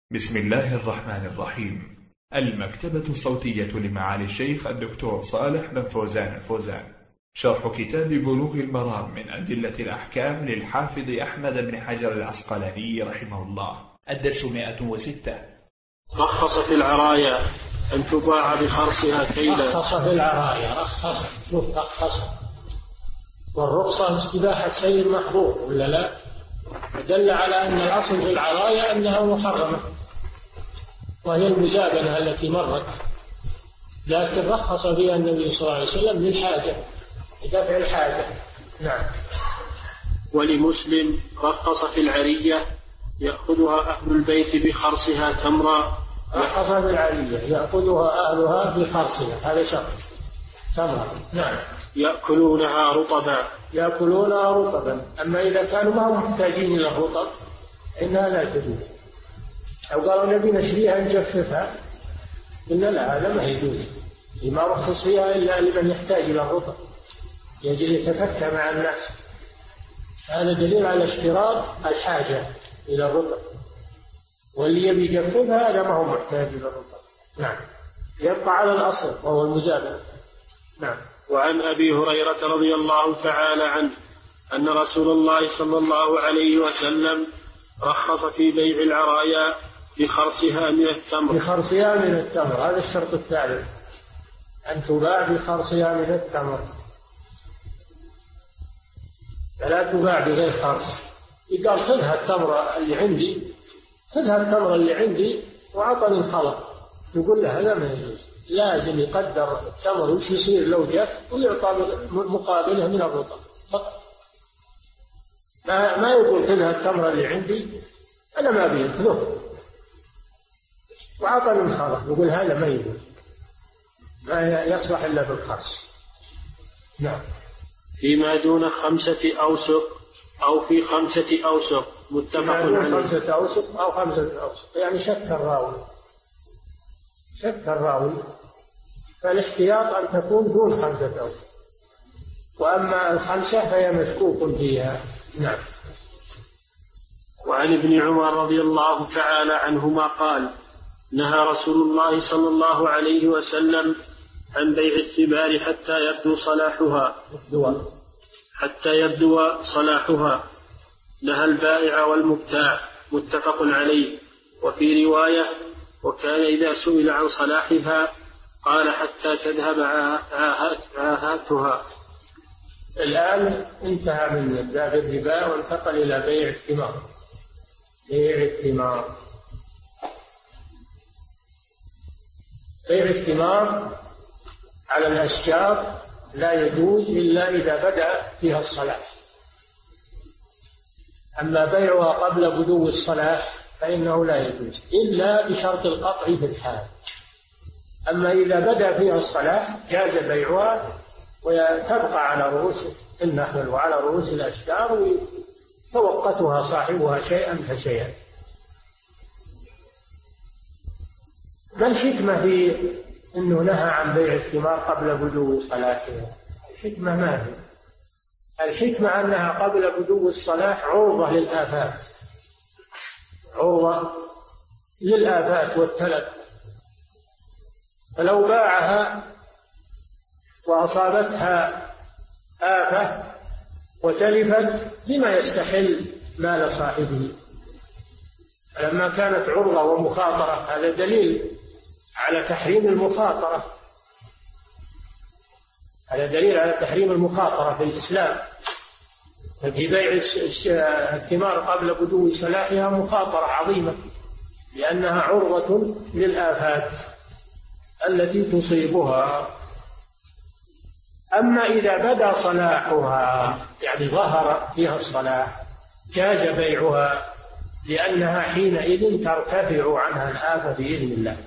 بسم الله الرحمن الرحيم. المكتبة الصوتية لمعالي الشيخ الدكتور صالح بن فوزان الفوزان، شرح كتاب بلوغ المرام من أدلة الأحكام للحافظ أحمد بن حجر العسقلاني رحمه الله. الدرس 106. رخص في العرايا أن تباع بخرصها كيلا. رخص في العرايا، رخص والرخصة استباحة شيء محظور ولا لا؟ دل على أن الأصل في العرايا أنها محرمة، وهي المزابنة التي مرت، لكن رخص فيها النبي صلى الله عليه وسلم للحاجة، لدفع الحاجة. نعم. ولمسلم رخص في العرية يأخذها أهل البيت بخرصها تمرا. رخص في العرية يأخذها أهلها بخرصها، هذا شرط، تمرا. نعم. يأكلونها رطبا. يأكلونها رطبا. أما إذا كانوا ما هم محتاجين إلى الرطب إنها لا تجوز. أو قالوا نبي نشريها نجففها، قلنا لا، هذا ما يجوز، ما رخص فيها إلا لمن يحتاج إلى الرطب يجب يتفكى مع الناس. هذا دليل على اشتراط الحاجة إلى الرطب، واللي يبي يجففها هذا ما هو محتاج إلى الرطب. نعم. يبقى على الأصل وهو المزابنة. نعم. وعن أبي هريرة رضي الله تعالى عنه أن رسول الله صلى الله عليه وسلم رخص في بيع العرايا بخرصها من التمر. بخرصها من التمر، هذا الشرط الثالث، أن تباع بخرصها من التمر، فلا تباع بغير خرص. يقال خذها التمر اللي عندي، خذها التمر اللي عندي وعطني الخلط، يقول له هذا ما يجوز، لازم يقدر التمر وش يصير لو جف ويعطى مقابله من الرطب فقط. ما يقول خذها التمر اللي عندي أنا ما أبيه، خذه وعطني الخلط، يقول هذا ما يجوز، ما يصلح إلا بالخرص. نعم. فيما دون 5 أوسق أو في 5 أوسق متفق عليه. 5 أوسق أو 5 أوسق، يعني شك الراوي، فالاحتياط أن تكون دون 5 أوسق، وأما 5 فهي مشكوك فيها. نعم. وعن ابن عمر رضي الله تعالى عنهما قال: نهى رسول الله صلى الله عليه وسلم عن بيع الثمار حتى يبدو صلاحها. نهى البائع والمبتاع، متفق عليه. وفي رواية: وكان إذا سئل عن صلاحها قال حتى تذهب عاهاتها. الآن انتهى من باب الربا وانتقل إلى بيع الثمار. بيع الثمار على الأشجار لا يجوز إلا إذا بدأ فيها الصلاح، أما بيعها قبل بدو الصلاح فإنه لا يجوز إلا بشرط القطع في الحال. أما إذا بدأ فيها الصلاح جاز بيعها، وتبقى على رؤوس النخل وعلى رؤوس الأشجار ويتوقتها صاحبها شيئا فشيئا. ما الحكمة في أنه نهى عن بيع الثمار قبل بدو صلاحها؟ الحكمة ما هي؟ الحكمة أنها قبل بدو الصلاح عرضة للآفات والتلف، فلو باعها وأصابتها آفة وتلفت لما يستحل مال صاحبه. لما كانت عرضة ومخاطرة هذا دليل على تحريم المخاطرة، هذا دليل على تحريم المخاطرة في الإسلام. في بيع الثمار قبل بدو صلاحها مخاطرة عظيمة، لأنها عرضة للآفات التي تصيبها. أما إذا بدا صلاحها يعني ظهر فيها الصلاح جاز بيعها، لأنها حينئذ ترتفع عنها الآفة بإذن الله.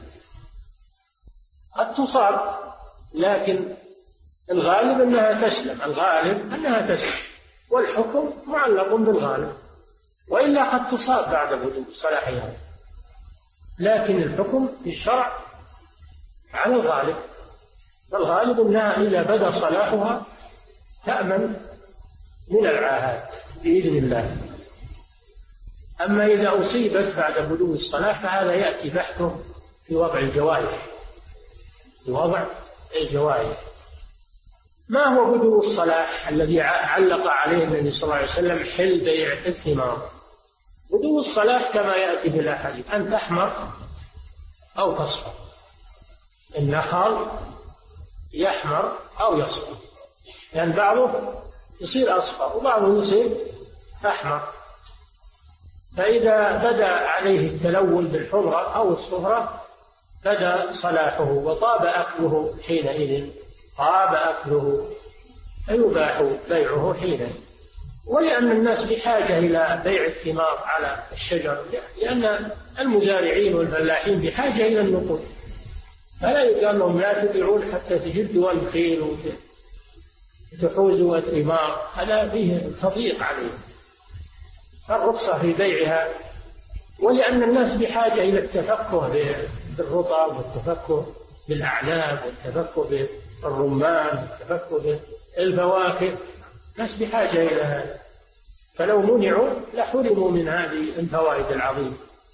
قد تصاب، لكن الغالب أنها تسلم، والحكم معلق بالغالب، وإلا قد تصاب بعد بدو صلاحها، لكن الحكم في الشرع على الغالب، فالغالب أنها إذا بدا صلاحها تأمن من العاهات بإذن الله. أما إذا أصيبت بعد بدو الصلاة فهذا يأتي بحثه في وضع الجوارح، في وضع الجوارح. ما هو بدو الصلاة الذي علق عليه النبي صلى الله عليه وسلم حل بيع الثمار؟ بدو الصلاة كما يأتي في الأحاديث أن تحمر أو تصفر، النخل يحمر أو يصفر، يعني بعضه يصير أصفر وبعضه يصير أحمر. فإذا بدأ عليه التلون بالحمرة أو الصفرة بدا صلاحه وطاب أكله حينئذ، طاب أكله فيباح بيعه حينئذ. ولأن الناس بحاجة إلى بيع الثمار على الشجر، لأن المزارعين والفلاحين بحاجة إلى النقود، فلا يقال لهم لا تبيعون حتى تجدوا الخيل وتحوزوا الثمار، هذا فيه تضييق عليهم، الرخصة في بيعها. ولأن الناس بحاجة إلى التفقه بالرطب والتفقه بالأعناب والتفقه بالرمان والتفقه بالفواكه، الناس بحاجة إلى هذا، فلو منعوا لحرموا من هذه الفوائد العظيمة.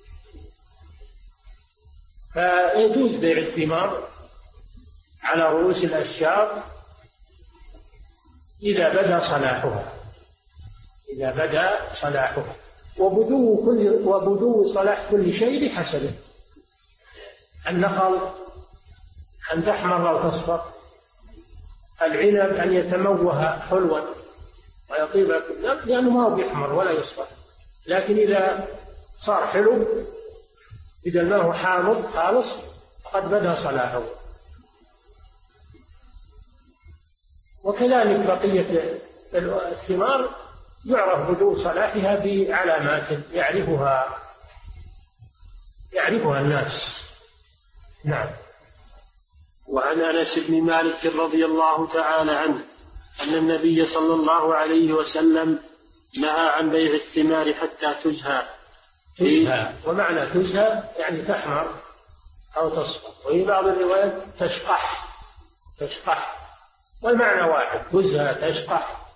فيجوز بيع الثمار على رؤوس الأشجار إذا بدا صلاحها، إذا بدا صلاحها، وبدو صلاح كل شيء بحسبه. النخل أن تحمر أو تصفر، العنب أن يتموه حلوا ويطيب لأنه ما هو بيحمر ولا يصفر، لكن إذا صار حلو إذا ما هو حامض خالص فقد بدا صلاحه. وكذلك بقية الثمار يعرف بدو صلاحها بعلامات يعرفها الناس. نعم. وعن أنس بن مالك رضي الله تعالى عنه أن النبي صلى الله عليه وسلم نهى عن بيع الثمار حتى تزهى. ومعنى تزهى يعني تحمر أو تصفر، وفي بعض الروايات تشقح، والمعنى واحد، تزهى تشقح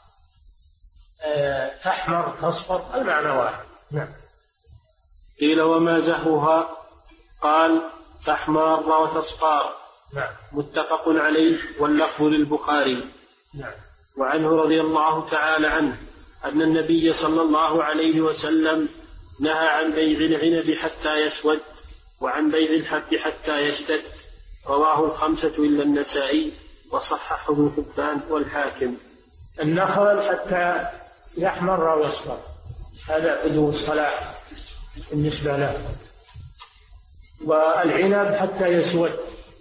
تحمر تصفر، المعنى واحد. نعم. قيل وما زهوها؟ قال تحمر وتصفار. نعم. متفق عليه واللفظ للبخاري. نعم. وعنه رضي الله تعالى عنه أن النبي صلى الله عليه وسلم نهى عن بيع العنب حتى يسود وعن بيع الحب حتى يشتد. رواه الخمسة إلا النسائي وصححه ابن حبان والحاكم. النخل حتى يحمر أو يصفر هذا بدو الصلاح بالنسبة له، والعنب حتى يسود،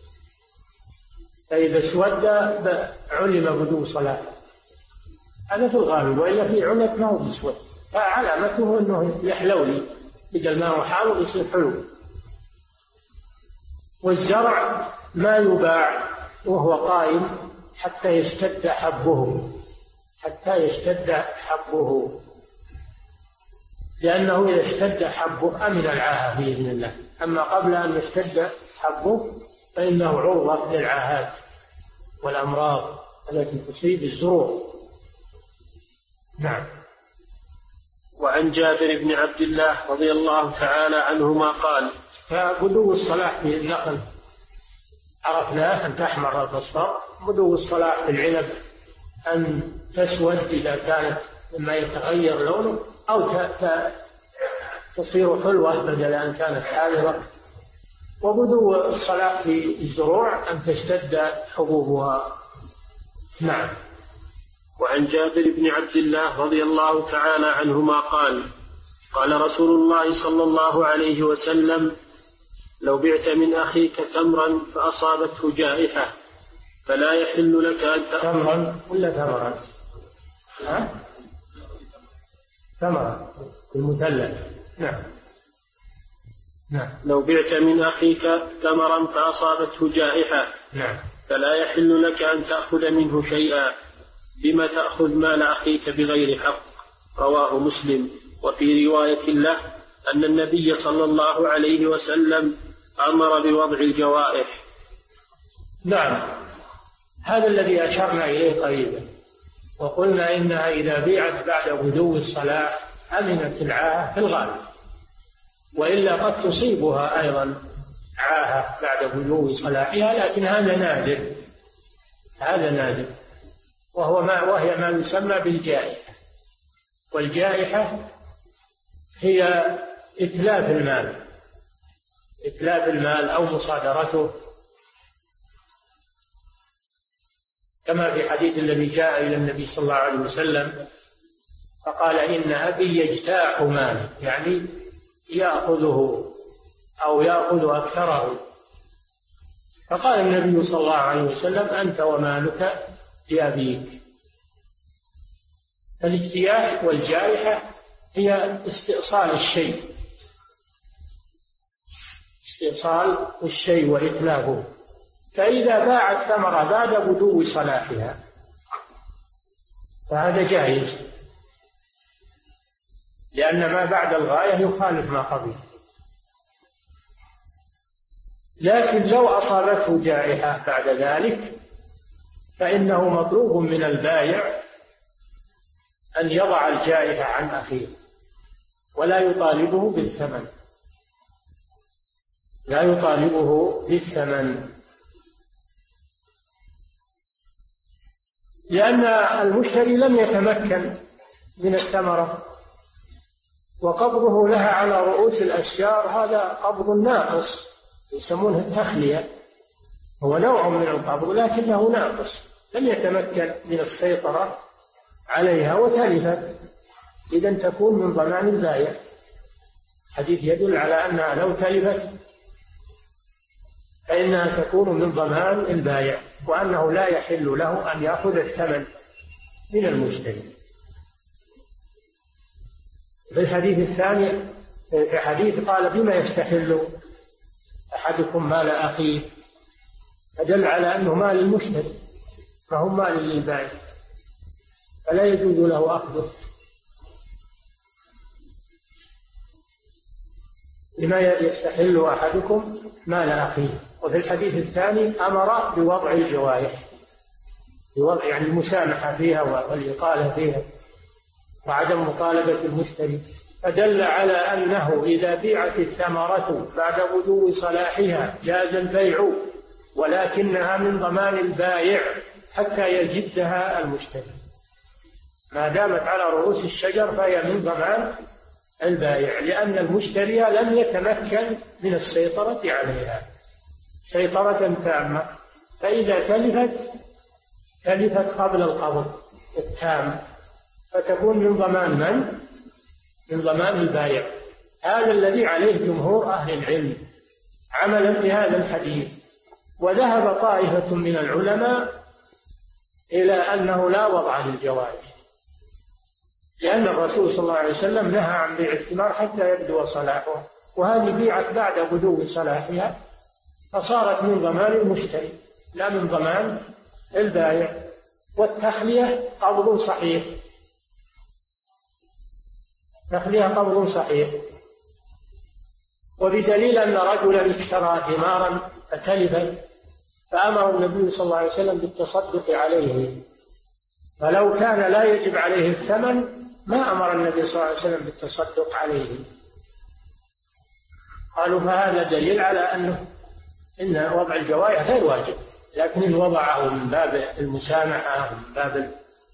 فإذا اسود علم بدو صلاح، هذا في الغالب، وإلا في عنب ما هو بيسود، فعلامته أنه يحلولي إذا الماء حامض يصير حلو. والزرع ما يباع وهو قائم حتى يشتد حبه، لأنه إذا اشتد حبه أمن العاهة بإذن الله، أما قبل أن يشتد حبه فإنه عرضة للعاهات والأمراض التي تصيب الزروع. نعم. وعن جابر بن عبد الله رضي الله تعالى عنهما قال فبدو الصلاح في النخل عرفناه أن تحمر أو تصفر، بدو الصلاح في العنب أن تسود إذا كانت مما يتغير لونه، أو تصير حلوة بدل أن كانت حامضة. وبدو الصلاح في الزروع أن تشتد حبوبها. نعم. وعن جابر بن عبد الله رضي الله تعالى عنهما قال قال رسول الله صلى الله عليه وسلم لو بعت من أخيك تمرا فأصابته جائحة فلا يحل لك أن تأخذ. تمرا ولا ثمرا؟ ثمرا المثلث. نعم. نعم. لو بعت من أخيك تمرا فأصابته جائحة نعم. فلا يحل لك أن تأخذ منه شيئا، بما تأخذ مال أخيك بغير حق. رواه مسلم. وفي رواية له أن النبي صلى الله عليه وسلم أمر بوضع الجوائح. نعم. هذا الذي أشرنا إليه قريبا، وقلنا إنها إذا بيعت بعد بدو الصلاح أمنت العاهة في الغالب، وإلا قد تصيبها أيضا عاهة بعد بلوغ صلاحها، لكن هذا نادر، هذا نادر، وهي ما يسمى بالجائحة. والجائحة هي إتلاف المال، إتلاف المال أو مصادرته، كما في حديث الذي جاء إلى النبي صلى الله عليه وسلم فقال إن أبي يجتاح مالي، يعني يأخذه أو يأخذ أكثره. فقال النبي صلى الله عليه وسلم أنت ومالك لأبيك. الاجتياح والجائحة هي استئصال الشيء، استئصال الشيء وإتلافه. فإذا باع الثمرة بعد بدو صلاحها فهذا جائز، لأن ما بعد الغاية يخالف ما قبل. لكن لو أصابته جائحة بعد ذلك فإنه مطلوب من البائع أن يضع الجائحة عن أخيه ولا يطالبه بالثمن، لا يطالبه بالثمن، لأن المشتري لم يتمكن من الثمرة، وقبضه لها على رؤوس الأشجار هذا قبض ناقص، يسمونه التخلية، هو نوع من القبض لكنه ناقص، لم يتمكن من السيطرة عليها وتلفت، إذن تكون من ضمان البائع. الحديث يدل على أنها لو تلفت فإنها تكون من ضمان البائع، وأنه لا يحل له أن يأخذ الثمن من المشتري. في الحديث الثاني في حديث قال بما يستحل أحدكم مال أخيه، فدل على أنه مال المشتري فهو مال للبائع فلا يجوز له أخذه. لما يستحل أحدكم مال أخيه. وفي الحديث الثاني أمر بوضع الجوائح، بوضع يعني المسامحة فيها والإقالة فيها وعدم مطالبة المشتري، فدل على أنه إذا بيعت الثمرة بعد بدو صلاحها جاز البيع، ولكنها من ضمان البائع حتى يجدها المشتري. ما دامت على رؤوس الشجر فهي من ضمان البائع، لأن المشتري لم يتمكن من السيطرة عليها سيطرة تامة، فإذا تلفت قبل القبض التام فتكون من ضمان من؟ من ضمان البائع. هذا الذي عليه جمهور أهل العلم عملا بهذا الحديث. وذهب طائفة من العلماء إلى أنه لا وضع للجوائح، لأن الرسول صلى الله عليه وسلم نهى عن بيع الثمار حتى يبدو صلاحها، وهذه بيعت بعد بدو صلاحها فصارت من ضمان المشتري لا من ضمان البائع. والتخلية قبض صحيح، تخلية قبض صحيح. وبدليل أن رجلا اشترى ثمارا فتلفت فأمر النبي صلى الله عليه وسلم بالتصدق عليه، فلو كان لا يجب عليه الثمن ما أمر النبي صلى الله عليه وسلم بالتصدق عليه. قالوا فهذا دليل على إن وضع الجوائح غير واجب، لكن إن وضعه من باب المسامحة ومن باب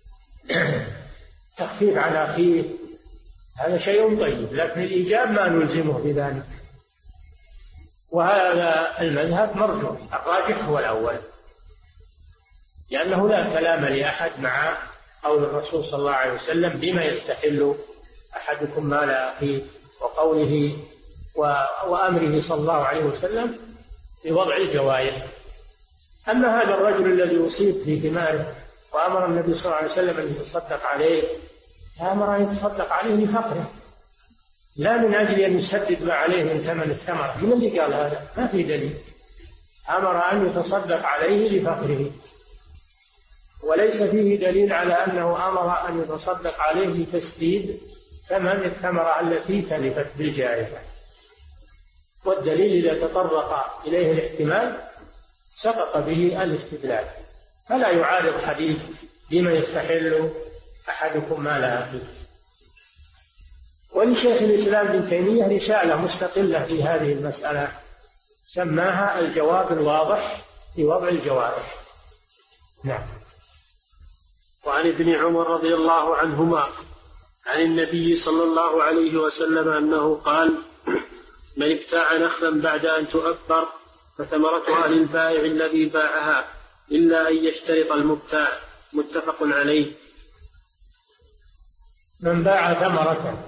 التخفيف عن أخيه هذا شيء طيب، لكن الإيجاب ما نلزمه بذلك. وهذا المذهب مرجوح، الراجح هو الأول، لأنه لا كلام لأحد مع قول الرسول صلى الله عليه وسلم بما يستحل أحدكم مال أخيه، وقوله وأمره صلى الله عليه وسلم بوضع الجوائح. أما هذا الرجل الذي أصيب في ثماره وأمر النبي صلى الله عليه وسلم أن يتصدق عليه، أمر أن يتصدق عليه لفقره لا من أجل أن يسدد ما عليه من ثمن الثمرة. من اللي قال هذا؟ ما في دليل. أمر أن يتصدق عليه لفقره، وليس فيه دليل على أنه أمر أن يتصدق عليه لتسديد ثمن الثمرة التي تلفت بالجائحة. والدليل إذا تطرق إليه الاحتمال سقط به الاستدلال، فلا يعارض حديث بما يستحل أحدكم مال أخيه. ولشيخ الإسلام ابن تيمية رسالة مستقلة في هذه المسألة سماها الجواب الواضح في وضع الجوارح. نعم. وعن ابن عمر رضي الله عنهما عن النبي صلى الله عليه وسلم أنه قال: من ابتاع نخلا بعد أن تؤبر فثمرتها للبائع الذي باعها إلا أن يشترط المبتاع. متفق عليه. من باع ثمرة.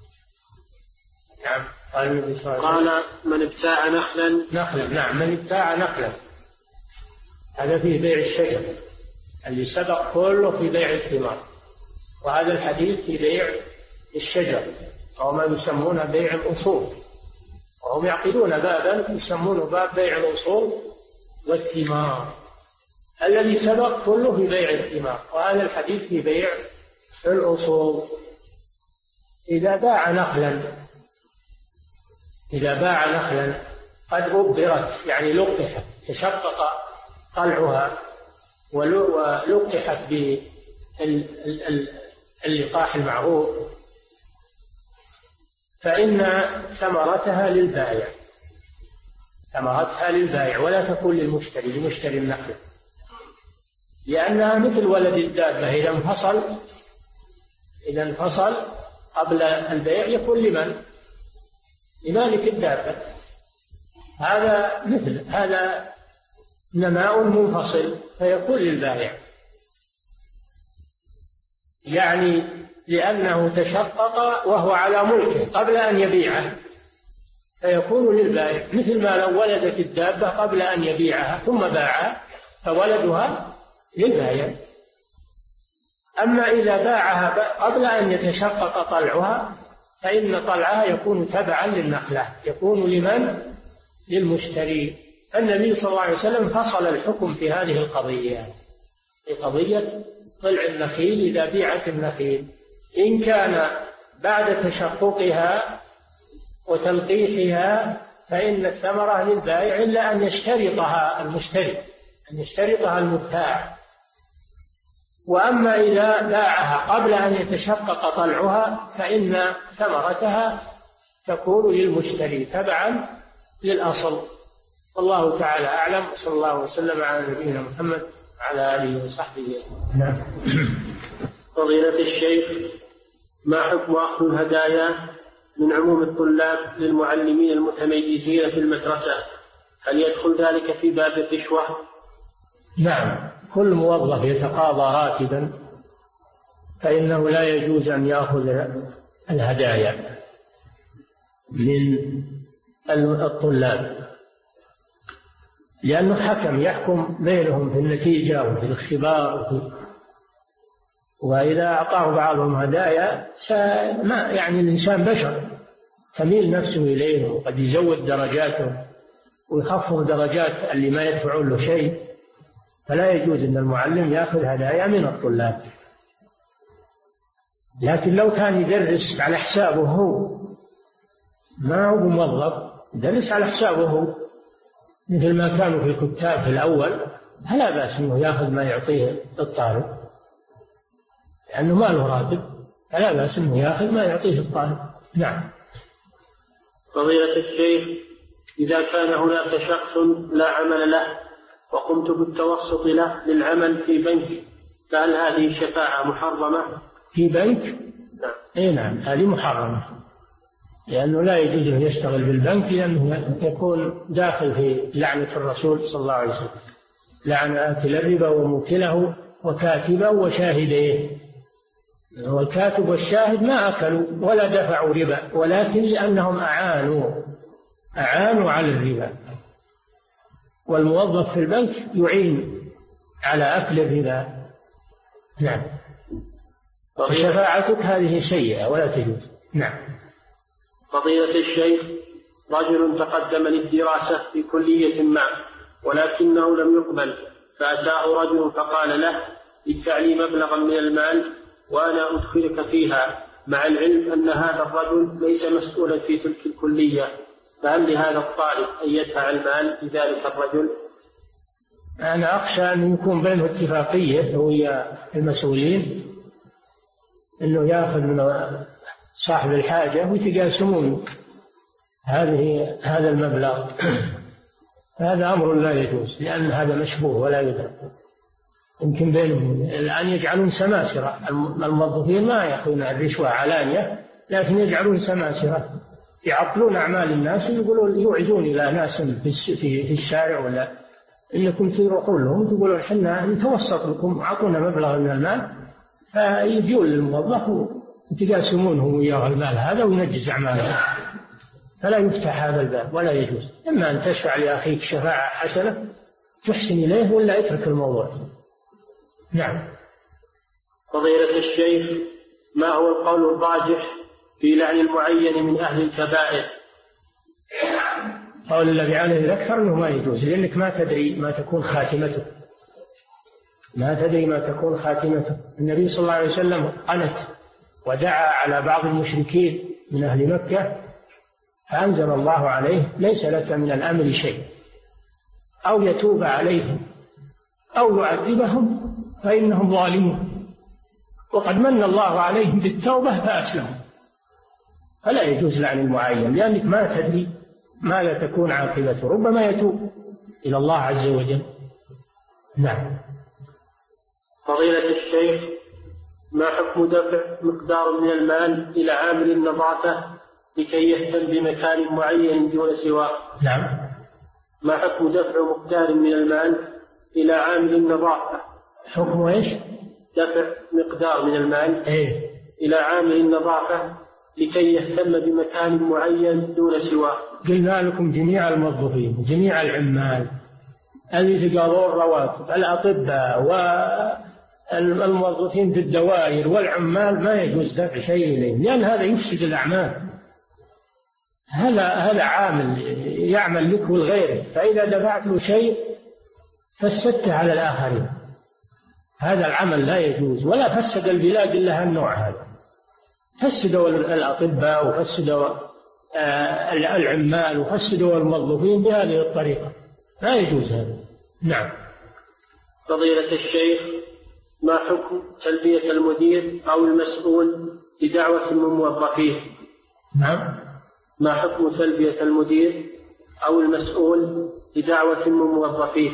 نعم. قال: من ابتاع نخلا. نعم، من ابتاع نخلا، هذا فيه بيع الشجر اللي سبق كله في بيع الثمار، وهذا الحديث في بيع الشجر أو ما يسمونه بيع الأصول، وهم يعقدون بابا يسمونه باب بيع الأصول والثمار. الذي سبق كله في بيع الثمار، وهذا الحديث في بيع الأصول. إذا باع نخلا قد أبرت، يعني لقحت، تشقق طلعها ولقحت باللقاح المعروف، فإن ثمرتها للبائع ولا تكون لمشتري النخل، لأنها مثل ولد الدابة، إذا انفصل قبل البيع يكون لمالك الدابة. هذا نماء منفصل فيكون للبائع، يعني لأنه تشقق وهو على ملكه قبل أن يبيعه فيكون للبائع، مثل ما لو ولدت الدابة قبل أن يبيعها ثم باعها فولدها للبائع. أما إذا باعها قبل أن يتشقق طلعها فإن طلعها يكون تبعا للنخلة، يكون للمشتري. النبي صلى الله عليه وسلم فصل الحكم في هذه القضية، في قضية طلع النخيل إذا بيعت النخيل، إن كان بعد تشققها وتلقيحها فإن الثمرة للبائع إلا أن يشترطها المشتري، أن يشترطها المبتاع. وأما إذا باعها قبل أن يتشقق طلعها فإن ثمرتها تكون للمشتري تبعا للأصل. والله تعالى أعلم، صلى الله وسلم على نبينا محمد وعلى آله وصحبه. نعم. فضيلة الشيخ، ما حكم أخذ الهدايا من عموم الطلاب للمعلمين المتميزين في المدرسة؟ هل يدخل ذلك في باب الرشوة؟ نعم، كل موظف يتقاضى راتبا فإنه لا يجوز أن يأخذ الهدايا من الطلاب، لأنه حكم يحكم بينهم في النتيجة وفي الاختبار وإذا أعطاه بعضهم هدايا يعني الإنسان بشر تميل نفسه إليه، وقد يزود درجاته ويخفض درجات اللي ما يدفعون له شيء، فلا يجوز أن المعلم يأخذ هدايا من الطلاب. لكن لو كان يدرس على حسابه هو، ما هو موظف، يدرس على حسابه هو مثل ما كانوا في الكتاب في الأول، فلا بأس أنه يأخذ ما يعطيه الطالب، لأنه ما له راتب، فلا بأس أنه يأخذ ما يعطيه الطالب. نعم. فضيلة الشيخ، إذا كان هناك شخص لا عمل له وقمت بالتوسط له للعمل في بنك، فهل هذه الشفاعة محرمة؟ في بنك؟ نعم. إيه نعم، هذه محرمة، لأنه لا يجوز أن يشتغل بالبنك، لأنه يكون داخل في لعنة الرسول صلى الله عليه وسلم، لعن آكل الربا وموكله وكاتبه وشاهديه. والكاتب والشاهد ما أكلوا ولا دفعوا ربا، ولكن لأنهم أعانوا على الربا، والموظف في البنك يعين على أكل الربا. نعم. وشفاعتك هذه سيئة ولا تجوز. نعم. فضيلة الشيخ، رجل تقدم للدراسة في كلية ما ولكنه لم يقبل، فأتاه رجل فقال له: ادفع لي مبلغا من المال وأنا أدخلك فيها، مع العلم أن هذا الرجل ليس مسؤولا في تلك الكلية، فهل لهذا الطالب أن يدفع المال لذلك الرجل؟ أنا أخشى أن يكون بينه اتفاقية ويا المسؤولين أنه يأخذ من صاحب الحاجة ويتقاسمون هذا المبلغ. هذا أمر لا يجوز، لأن هذا مشبوه ولا يدرك. يمكن بينهم الآن يجعلون سماسرة، الموظفين ما يأخذون الرشوة علانية، لكن يجعلون سماسرة يعطلون أعمال الناس، ويقولون يوعزون إلى ناس في الشارع ولا إنكم تروحون لهم تقولون حنا نتوسط لكم، أعطونا مبلغ من المال، فيجون للموظف وتقاسمونه وياه المال هذا وينجز أعماله. فلا يفتح هذا الباب ولا يجوز. إما أن تشفع لأخيك شفاعة حسنة تحسن إليه، ولا اترك الموضوع. نعم. فضيلة الشيخ، ما هو القول الراجح في لعن المعين من أهل الكبائر؟ قول الذي عليه الأكثر أنه ما يجوز، لأنك ما تدري ما تكون خاتمته، ما تدري ما تكون خاتمته. النبي صلى الله عليه وسلم قنت ودعا على بعض المشركين من أهل مكة، فأنزل الله عليه: ليس لك من الأمر شيء، أو يتوب عليهم أو يعذبهم فإنهم ظالمون، وقد من الله عليهم بالتوبة فأسلموا. فلا يجوز لعن المعين، لأنك ما تدري ماذا تكون عاقبته، ربما يتوب إلى الله عز وجل. نعم. فضيلة الشيخ، ما حكم دفع مقدار من المال إلى عامل النظافة لكي يهتم بمكان معين دون سواه؟ نعم. ما حكم دفع مقدار من المال إلى عامل النظافة؟ حكم إيش؟ دفع مقدار من المال إلى عامل النظافة لكي يهتم بمكان معين دون سواه. قلنا لكم جميع الموظفين جميع العمال اللي يتقاضون رواتب، الأطباء والموظفين في الدوائر والعمال، ما يجوز دفع شيء إليهم، لأن هذا يفسد الأعمال. هذا عامل يعمل لك ولغيره، فإذا دفعت له شيء فسدته على الآخرين. هذا العمل لا يجوز، ولا فسد البلاد إلا هالنوع هذا. فسدوا الأطباء وفسدوا العمال وفسدوا الموظفين بهذه الطريقة، لا يجوز هذا. نعم. فضيلة الشيخ، ما حكم تلبية المدير أو المسؤول لدعوة من موظفيه؟ نعم. ما حكم تلبية المدير أو المسؤول لدعوة من موظفيه؟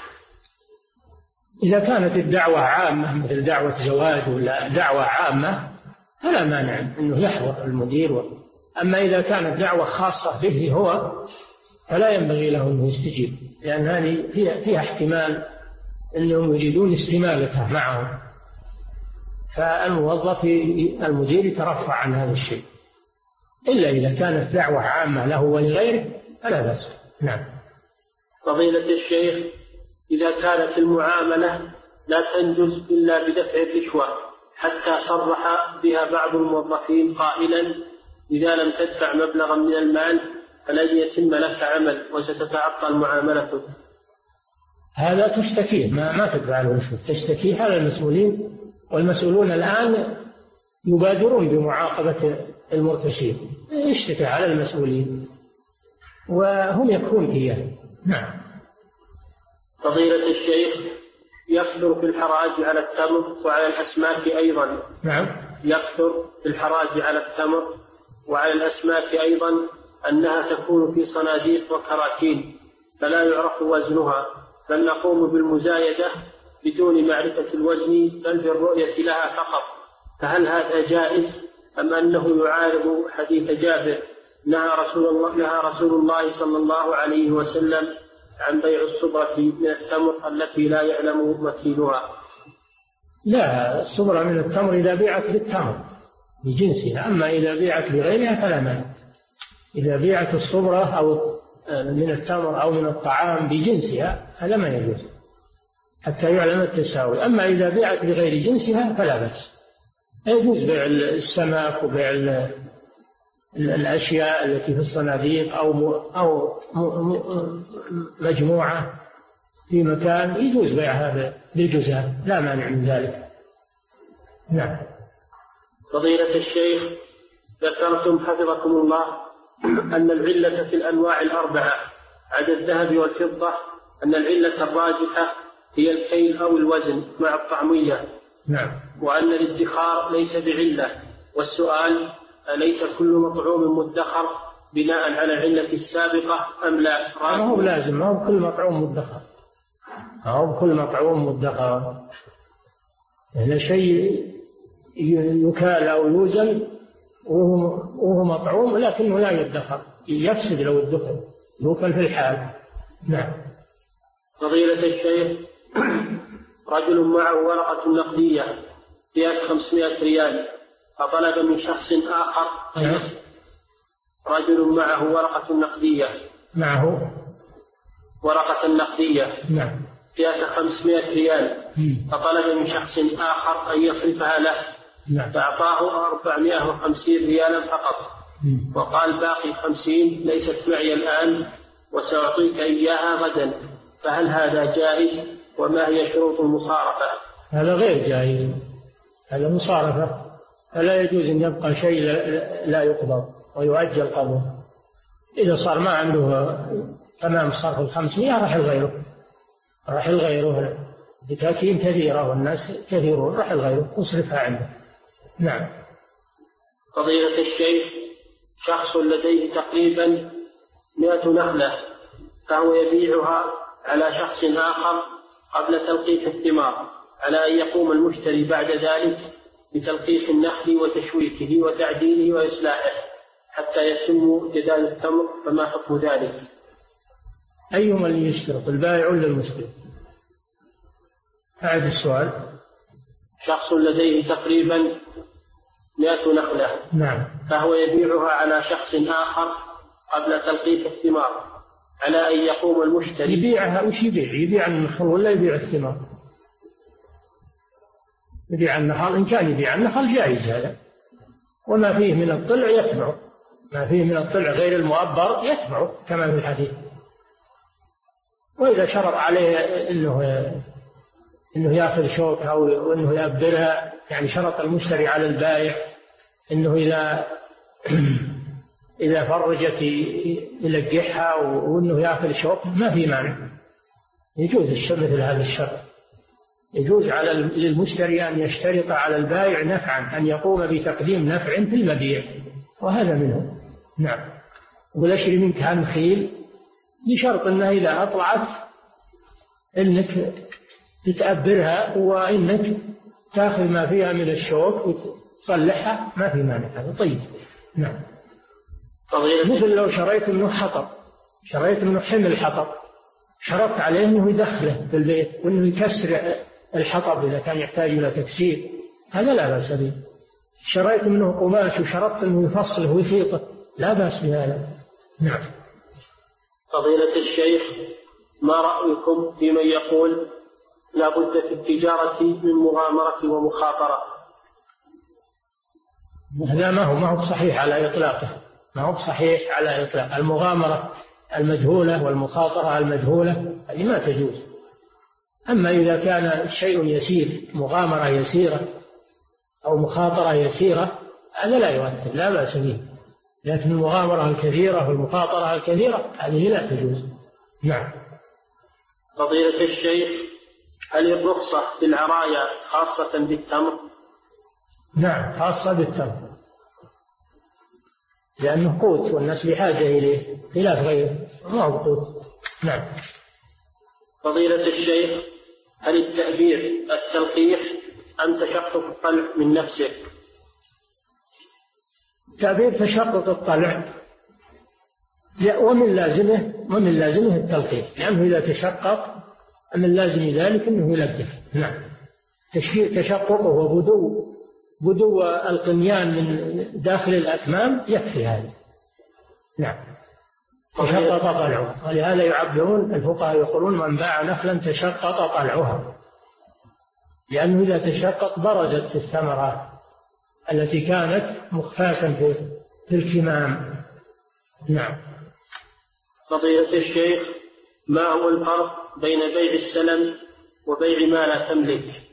إذا كانت الدعوة عامة مثل دعوة زواج ولا دعوة عامة فلا مانع أنه يحضر المدير. أما إذا كانت دعوة خاصة به هو فلا ينبغي له أنه يستجيب، لأن هذه فيها احتمال أنهم يريدون استمالتها معهم، فالموظف المدير يترفع عن هذا الشيء، إلا إذا كانت دعوة عامة له ولغيره فلا بأس. نعم. فضيلة الشيخ، إذا كانت المعاملة لا تنجز إلا بدفع الرشوة، حتى صرح بها بعض الموظفين قائلا: إذا لم تدفع مبلغا من المال فلن يتم لك عمل وستتعطل معاملتك، هذا تشتكيه، ما تدفع له رشوة، تشتكيه على المسؤولين، والمسؤولون الآن يبادرون بمعاقبة المرتشين، يشتكي على المسؤولين وهم يكفون إياه. نعم. فضيلة الشيخ، يكثر في الحراج على التمر وعلى الأسماك أيضا. نعم. يكثر في الحراج على التمر وعلى الأسماك أيضا أنها تكون في صناديق وكراتين فلا يعرف وزنها، بل نقوم بالمزايدة بدون معرفة الوزن بل بالرؤية لها فقط، فهل هذا جائز أم أنه يعارض حديث جابر نهى رسول الله صلى الله عليه وسلم عن بيع الصبرة من التمر التي لا يعلم مكيلها؟ لا، الصبرة من التمر إذا بيعت للتمر بجنسها، أما إذا بيعت لغيرها فلا مانع. إذا بيعت الصبرة أو من التمر أو من الطعام بجنسها هذا ما يجوز حتى يعلم التساوي. أما إذا بيعت لغير جنسها فلا بأس. يجوز بيع السمك وبيع الأشياء التي في الصناديق أو مجموعة في مكان، يجوز بيع هذا بالجزاء، لا مانع من ذلك. نعم. فضيلة الشيخ، ذكرتم حفظكم الله أن العلة في الأنواع الأربعة عدا الذهب والفضة أن العلة الراجحة هي الكيل أو الوزن مع الطعمية. نعم. وأن الادخار ليس بعلة، والسؤال: أليس كل مطعوم مدخر بناء على العلة السابقة أم لا؟ ما هو لازم، ما هو كل مطعوم مدخر، ما هو كل مطعوم مدخر. هذا شيء يكال أو يوزن وهو مطعوم لكنه لا يدخر، يفسد لو الدخل يوكل في الحال. نعم. فضيلة الشيخ، رجل معه ورقة نقدية فيها 500 ريال فطلب من شخص آخر رجل معه ورقة نقدية نعم فيها 500 ريال فطلب من شخص آخر أن يصرفها له نعم. فأعطاه 450 ريالا فقط وقال باقي 50 ليست معي الآن وسأعطيك إياها غدا، فهل هذا جائز؟ وما هي شروط المصارفة؟ هذا غير جائز، هذا مصارفة، فلا يجوز أن يبقى شيء لا يقبض ويؤجل قبضه. إذا صار ما عنده تمام صرف 500 رحل غيره بتأكيد كثيرة والناس كثيرون، رحل غيره يصرفها عنده. نعم. فضيلة الشيخ، شخص لديه تقريبا 100 نخلة فهو يبيعها على شخص آخر قبل تلقيح الثمار، على أن يقوم المشتري بعد ذلك بتلقيح النخل وتشويكه وتعديله وإصلاحه حتى يتم جدال التمر، فما حكم ذلك؟ أيهما اللي يشترط، البائع ولا المشتري؟ أعد السؤال. شخص لديه تقريبا 100 نخلة نعم. فهو يبيعها على شخص آخر قبل تلقيح الثمار، على أن يقوم المشتري يبيعها. وش يبيع النخل ولا يبيع الثمار؟ يبيع النخل، إن كان يبيع النخل جائز هذا، وما فيه من الطلع يتبعه، ما فيه من الطلع غير المؤبر يتبعه كما في الحديث. وإذا شرط عليه إنه يأخذ شوكها أو إنه يأبرها، يعني شرط المشتري على البائع إنه إذا فرجت يلقحها وإنه يأخذ شوكها، ما في مانع، يجوز مثل هذا الشرط. يجوز للمشتري أن يشترط على البائع نفعا، أن يقوم بتقديم نفع في المبيع، وهذا منه. نعم. يقول أشري منك هالنخيل بشرط أنها إذا أطلعت إنك تتأبرها وإنك تأخذ ما فيها من الشوك وتصلحها، ما في مانع، هذا طيب. نعم. مثل لو شريت منه حطب، شريت منه حمل حطب، شرطت عليه أنه يدخله في البيت وأنه يكسر الحطب إذا كان يحتاج إلى تكسير، هذا لا بأس به. شريت منه قماش وشرطت أنه يفصله ويخيطه، لا بأس بهذا. نعم. فضيلة الشيخ، ما رأيكم في من يقول لا بد في التجارة من مغامرة ومخاطرة؟ هذا ما هو صحيح على إطلاقه، ما هو صحيح على إطلاق. المغامرة المجهولة والمخاطرة المجهولة هذه ما تجوز. أما إذا كان شيء يسير، مغامرة يسيرة أو مخاطرة يسيرة، هذا لا يؤثر، لا بأس به. لكن المغامرة الكثيرة والمخاطرة الكثيرة هذه لا تجوز. نعم. فضيلة الشيخ، هل الرخصة في العرايا خاصة بالتمر؟ نعم، خاصة بالتمر، لأنه قوت والناس بحاجة إليه خلاف غيره، ما هو قوت. نعم. فضيلة الشيخ، هل التأبير التلقيح أم تشقق الطلع من نفسه؟ التأبير تشقق الطلع، ومن لازمه التلقيح، لأنه إذا تشقق من لازم ذلك أنه يلقح. نعم. تشققه وبدو القنيان من داخل الأكمام يكفي هذا. نعم. تشقق طلعها، ولهذا يعبرون الفقهاء يقولون من باع نخلا تشقق طلعها، لأنه إذا تشقق برزت الثمرات التي كانت مخفاة في الكمام. نعم. فضيلة الشيخ، ما هو الفرق بين بيع السلم وبيع ما لا تملك؟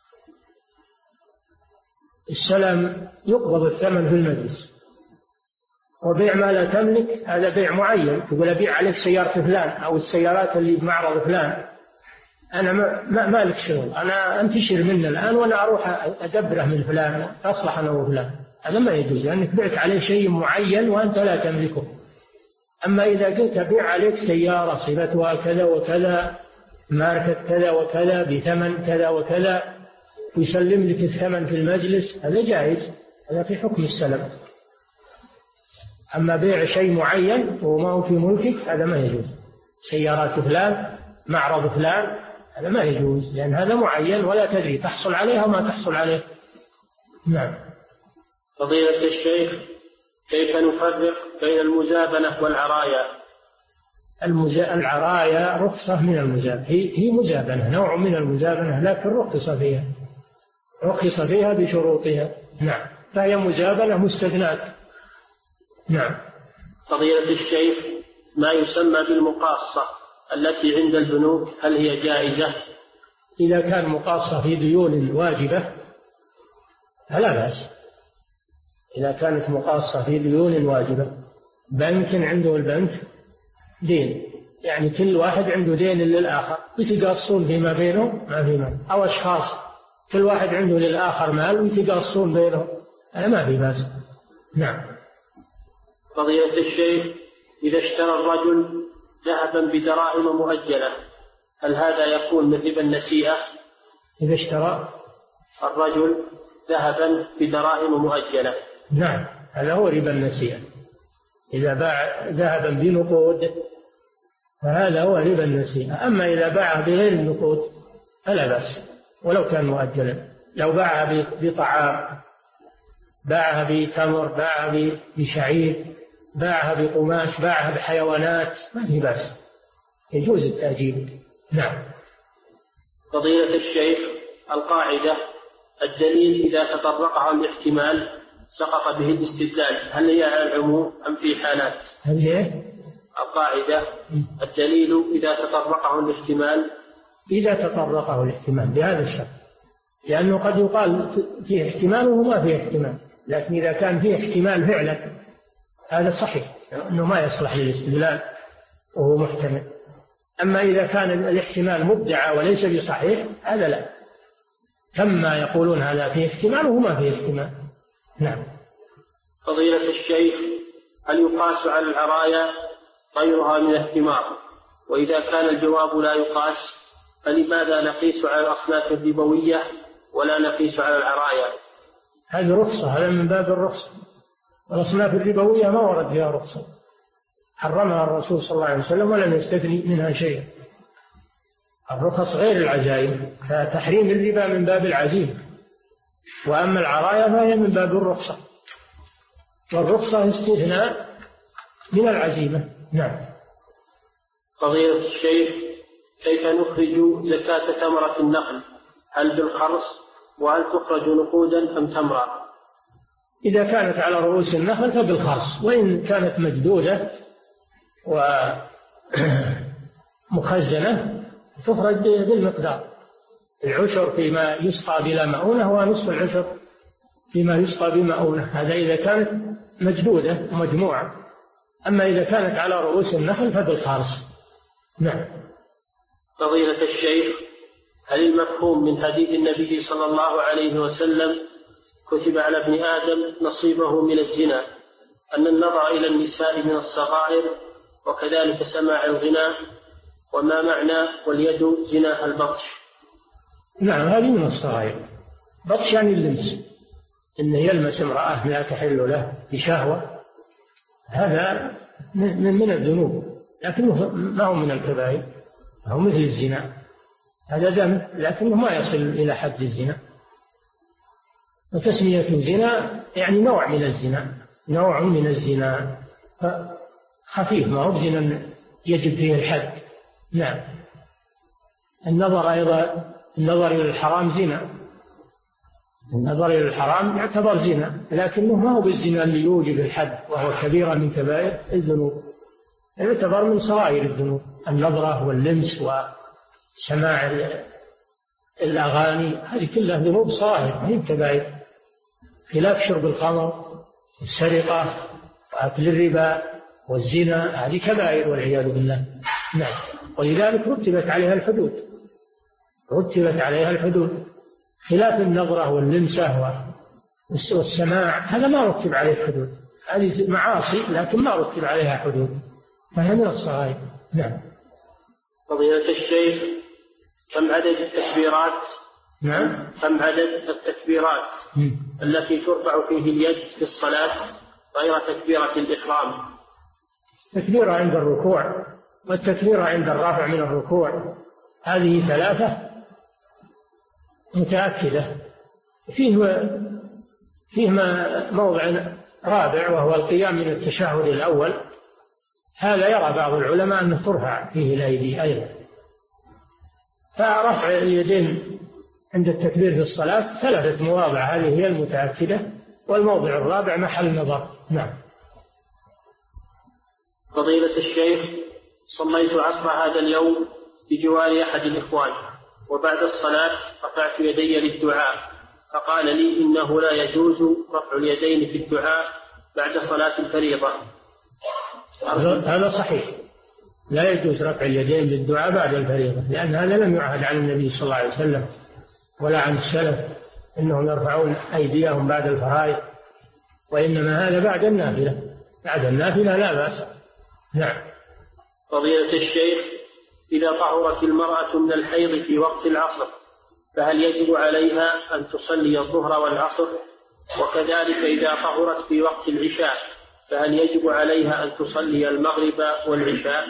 السلم يقبض الثمن في المجلس، وبيع ما لا تملك هذا بيع معين، تقول أبيع عليك سيارة فلان أو السيارات اللي بمعرض فلان، أنا ما لك شغل، أنا أنتشر منه الآن وأنا أروح أدبره من فلان، أصلح أنا وفلان، هذا ما يجوز، لأنك بعت عليه شيء معين وأنت لا تملكه. أما إذا قلت أبيع عليك سيارة صفتها كذا وكذا، ماركة كذا وكذا، بثمن كذا وكذا، ويسلم لك الثمن في المجلس، هذا جائز، هذا في حكم السلم. أما بيع شيء معين وما هو في ملكك هذا ما يجوز. سيارات فلان، معرض فلان، هذا ما يجوز، لأن هذا معين ولا تدري تحصل عليه أو ما تحصل عليه. نعم. فضيلة الشيخ، كيف نفرق بين المزابنة والعرايا؟ العرايا رخصة من المزابنة، هي مزابنة، نوع من المزابنة، لكن رخص فيها بشروطها. نعم، فهي مزابنة مستثنات. نعم. فضيلة الشيخ، ما يسمى بالمقاصة التي عند البنوك هل هي جائزة؟ إذا كان مقاصة في ديون واجبة فلا بأس. إذا كانت مقاصة في ديون واجبة، بنك عنده البنك دين، يعني كل واحد عنده دين للآخر، يتقاصون فيما بينهم ما في مال، أو أشخاص كل واحد عنده للآخر مال ويتقاصون بينهم، هذا ما في بأس. نعم. فضيلة الشيخ، إذا اشترى الرجل ذهبا بدراهم مؤجلة هل هذا يكون من ربا النسيئة؟ إذا اشترى الرجل ذهبا بدراهم مؤجلة، نعم، هذا هو ربا النسيئة. إذا باع ذهبا بنقود فهذا هو ربا النسيئة. أما إذا باعه بغير النقود فلا بأس ولو كان مؤجلا. لو باعها بطعام، باعها بتمر، باعها بشعير، باعها بقماش، باعها بحيوانات، ما في بأس، يجوز التأجيل. نعم. فضيلة الشيخ، القاعدة الدليل إذا تطرقه الاحتمال سقط به الاستدلال، هل هي على العموم أم في حالات؟ هل هي القاعدة الدليل إذا تطرقه الاحتمال، إذا تطرقه الاحتمال بهذا الشرط، لأنه قد يقال فيه احتمال وما فيه احتمال، لكن إذا كان فيه احتمال فعلا هذا صحيح أنه ما يصلح للاستدلال وهو محتمل. أما إذا كان الاحتمال مدعى وليس بصحيح هذا لا، كما يقولون هذا فيه احتمال وما فيه احتمال. نعم. فضيلة الشيخ، هل يقاس على العرايا غيرها من الثمار؟ وإذا كان الجواب لا يقاس فلماذا نقيس على الأصناف الربوية ولا نقيس على العرايا؟ هذه رخصة، هذا من باب الرخصة. الأصناف الربوية ما ورد فيها رخصة، حرمها الرسول صلى الله عليه وسلم ولم يستثني منها شيئا. الرخص غير العزائم، فتحريم الربا من باب العزيمة، وأما العرايا فهي من باب الرخصة، والرخصة استثناء من العزيمة. نعم. فضيلة الشيخ، كيف نخرج زكاة ثمرة النخل؟ هل بالخرص؟ وهل تخرج نقودا أم تمرا؟ إذا كانت على رؤوس النخل فبالخرص، وإن كانت مجدودة ومخزنة تخرج بالمقدار، العشر فيما يسقى بلا مؤونة ونصف العشر فيما يسقى بمؤونة، هذا إذا كانت مجدودة ومجموعة. أما إذا كانت على رؤوس النخل فبالخرص. نعم. فضيلة الشيخ، هل المفهوم من حديث النبي صلى الله عليه وسلم كتب على ابن آدم نصيبه من الزنا أن النظر إلى النساء من الصغائر وكذلك سماع الغناء؟ وما معنى واليد زناها البطش؟ نعم، هذه من الصغائر. بطش يعني اللمس، إنه يلمس امرأة لا تحل له بشهوة، هذا من الذنوب، لكنه ما هو من الكبائر، هو مثل الزنا، هذا ذنب لكنه ما يصل إلى حد الزنا. وتسمية زنا يعني نوع من الزنا، نوع من الزنا خفيف، ما هو زنا يجب فيه الحد. نعم. النظر أيضا، النظر إلى الحرام زنا، النظر إلى الحرام يعتبر زنا، لكنه ما هو بالزنا اللي يوجب الحد، وهو كبيرة من كبائر الذنوب، يعتبر من صغائر الذنوب. النظرة واللمس وسماع الأغاني هذه كلها ذنوب صغائر، هي كبائر، خلاف شرب الخمر والسرقة وأكل الربا والزنا، هذه كبائر والعياذ بالله. نعم. ولذلك رتبت عليها الحدود، رتبت عليها الحدود، خلاف النظرة واللمسة والسماع، هذا ما رتب عليه حدود، هذه معاصي لكن ما رتب عليها حدود، فهي من الصغائر. نعم. فضيلة الشيخ، كم عدد التكبيرات؟ نعم. كم عدد التكبيرات التي ترفع فيه اليد في الصلاة غير تكبيرة الإحرام؟ تكبيرة عند الركوع، والتكبيرة عند الرفع من الركوع، هذه 3 متأكدة. فيه موضع رابع وهو القيام من التشهد الأول، هذا يرى بعض العلماء أنه ترفع فيه الأيدي أيضا. فرفع اليدين عند التكبير في الصلاة 3 مواضع، هذه هي المتأكدة، والموضع الرابع محل نظر. نعم. فضيلة الشيخ، صليت عصر هذا اليوم بجوار أحد الإخوان، وبعد الصلاة رفعت يدي للدعاء، فقال لي إنه لا يجوز رفع اليدين في الدعاء بعد صلاة الفريضة. هذا صحيح، لا يجوز رفع اليدين للدعاء بعد الفريضة، لأن هذا لم يعهد عن النبي صلى الله عليه وسلم ولا عن السلف إنهم يرفعون أيديهم بعد الفرائض، وإنما هذا بعد النافلة. بعد النافلة لا بأس. نعم. فضيلة الشيخ، إذا طهرت المرأة من الحيض في وقت العصر فهل يجب عليها أن تصلي الظهر والعصر؟ وكذلك إذا طهرت في وقت العشاء فهل يجب عليها أن تصلي المغرب والعشاء؟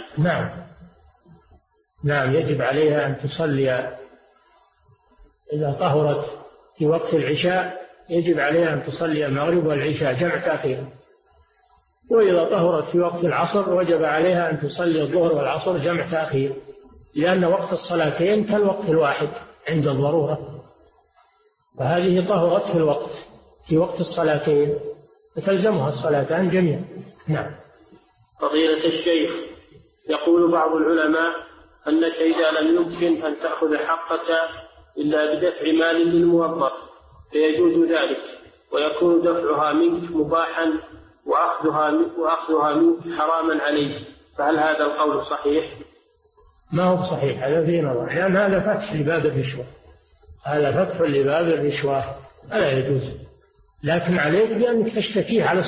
نعم يجب عليها أن تصلي. إذا طهرت في وقت العشاء يجب عليها أن تصلي المغرب والعشاء جمع تأخير، وإذا طهرت في وقت العصر وجب عليها أن تصلي الظهر والعصر جمع تأخير، لأن وقت الصلاتين كالوقت الواحد عند الضرورة، فهذه طهرت في وقت الصلاتين فتلزمها الصلاتان جميعا. نعم. فضيلة الشيخ، يقول بعض العلماء أنك إذا لم يمكن أن تأخذ حقك إلا بدفع مال للموظف فيجوز ذلك، ويكون دفعها منك مباحا وأخذها منك حراما عليك، فهل هذا القول صحيح؟ ما هو صحيح، هذا فيه نظر، لأن هذا فتح لباب الرشوة، هذا فتح لباب الرشوة، ألا يجوز. لكن عليك بأنك تشتكيه على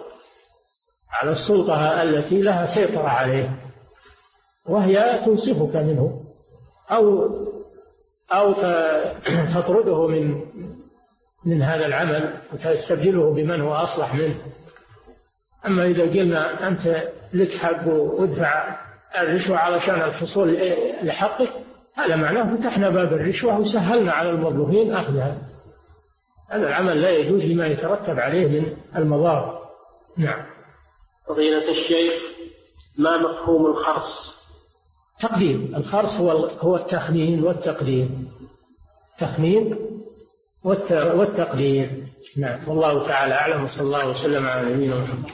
السلطة التي لها سيطرة عليه، وهي تنصفك منه أو تطرده من هذا العمل وتستبدله بمن هو أصلح منه. أما إذا قلنا أنت لك حق وادفع الرشوة علشان الحصول لحقك، هذا معناه فتحنا باب الرشوة وسهلنا على الموظفين أخذها. هذا العمل لا يجوز لما يترتب عليه من المضار. نعم. فضيلة الشيخ، ما مفهوم الخرص؟ تقديم. الخرص هو التخمين والتقديم، تخمين والتقديم. نعم. والله تعالى أعلم، وصلى الله وسلم على نبينا محمد.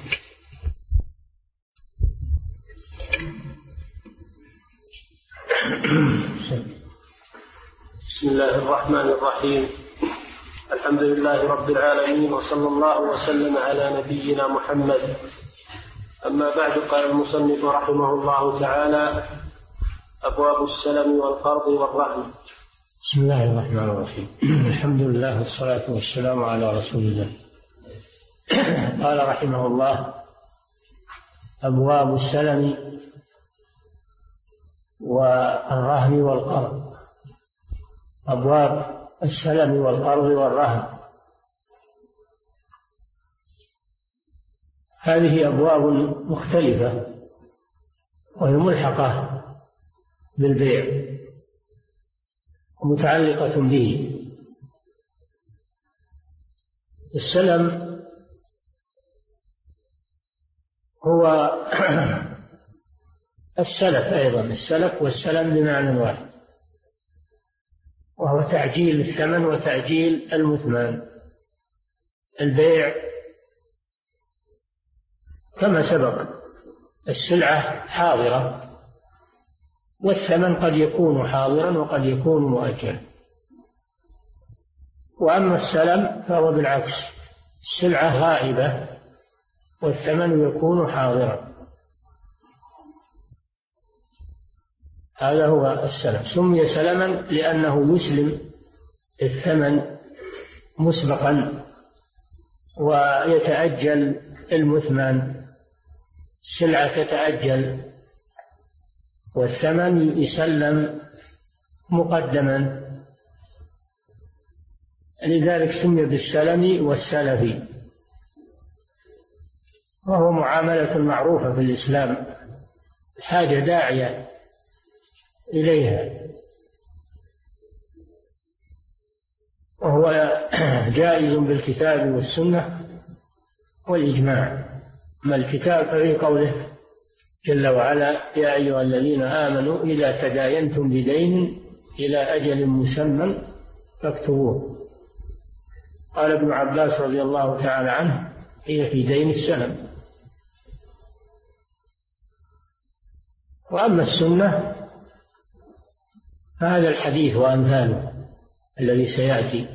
بسم الله الرحمن الرحيم. الحمد لله رب العالمين، وصلى الله وسلم على نبينا محمد. أما بعد، قال المصنف رحمه الله تعالى: أبواب السلم والقرض والرهن. بسم الله الرحمن الرحيم. الحمد لله والصلاة والسلام على رسول الله. قال رحمه الله: أبواب السلم والرهن والقرض. أبواب السلم والقرض والرهن هذه أبواب مختلفة وهي ملحقة بالبيع ومتعلقة به. السلم هو السلف أيضا، السلف والسلم بمعنى واحد، وهو تعجيل الثمن وتأجيل المثمن. البيع كما سبق، السلعة حاضرة والثمن قد يكون حاضرا وقد يكون مؤجلا. وأما السلم فهو بالعكس، السلعة غائبة والثمن يكون حاضرا. هذا هو السلم. سمي سلما لأنه يسلم الثمن مسبقا ويتأجل المثمن، السلعة تتأجل والثمن يسلم مقدما، لذلك سمي بالسلم والسلف، وهو معاملة معروفة في الإسلام، حاجة داعية إليها، وهو جائز بالكتاب والسنة والإجماع. أما الكتاب ففي قوله جل وعلا: يا أيها الذين آمنوا إذا تداينتم بدين إلى أجل مسمى فاكتبوه. قال ابن عباس رضي الله تعالى عنه: هي في دين السلم. وأما السنة فهذا الحديث وأمثاله الذي سيأتي.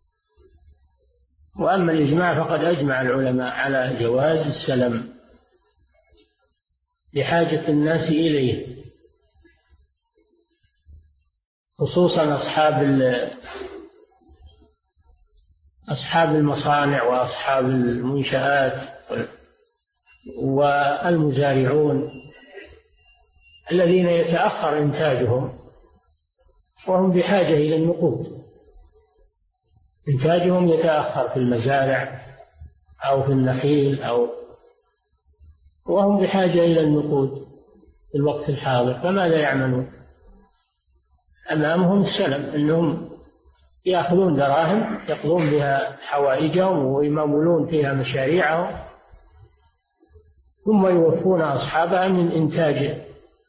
وأما الإجماع فقد أجمع العلماء على جواز السلم لحاجة الناس إليه، خصوصا أصحاب المصانع وأصحاب المنشآت والمزارعون الذين يتأخر إنتاجهم وهم بحاجة إلى النقود، إنتاجهم يتأخر في المزارع أو في النخيل وهم بحاجة إلى النقود في الوقت الحاضر، فماذا يعملون؟ أمامهم السلم، أنهم يأخذون دراهم يقضون بها حوائجهم ويمولون فيها مشاريعهم، ثم يوفون أصحابها من إنتاج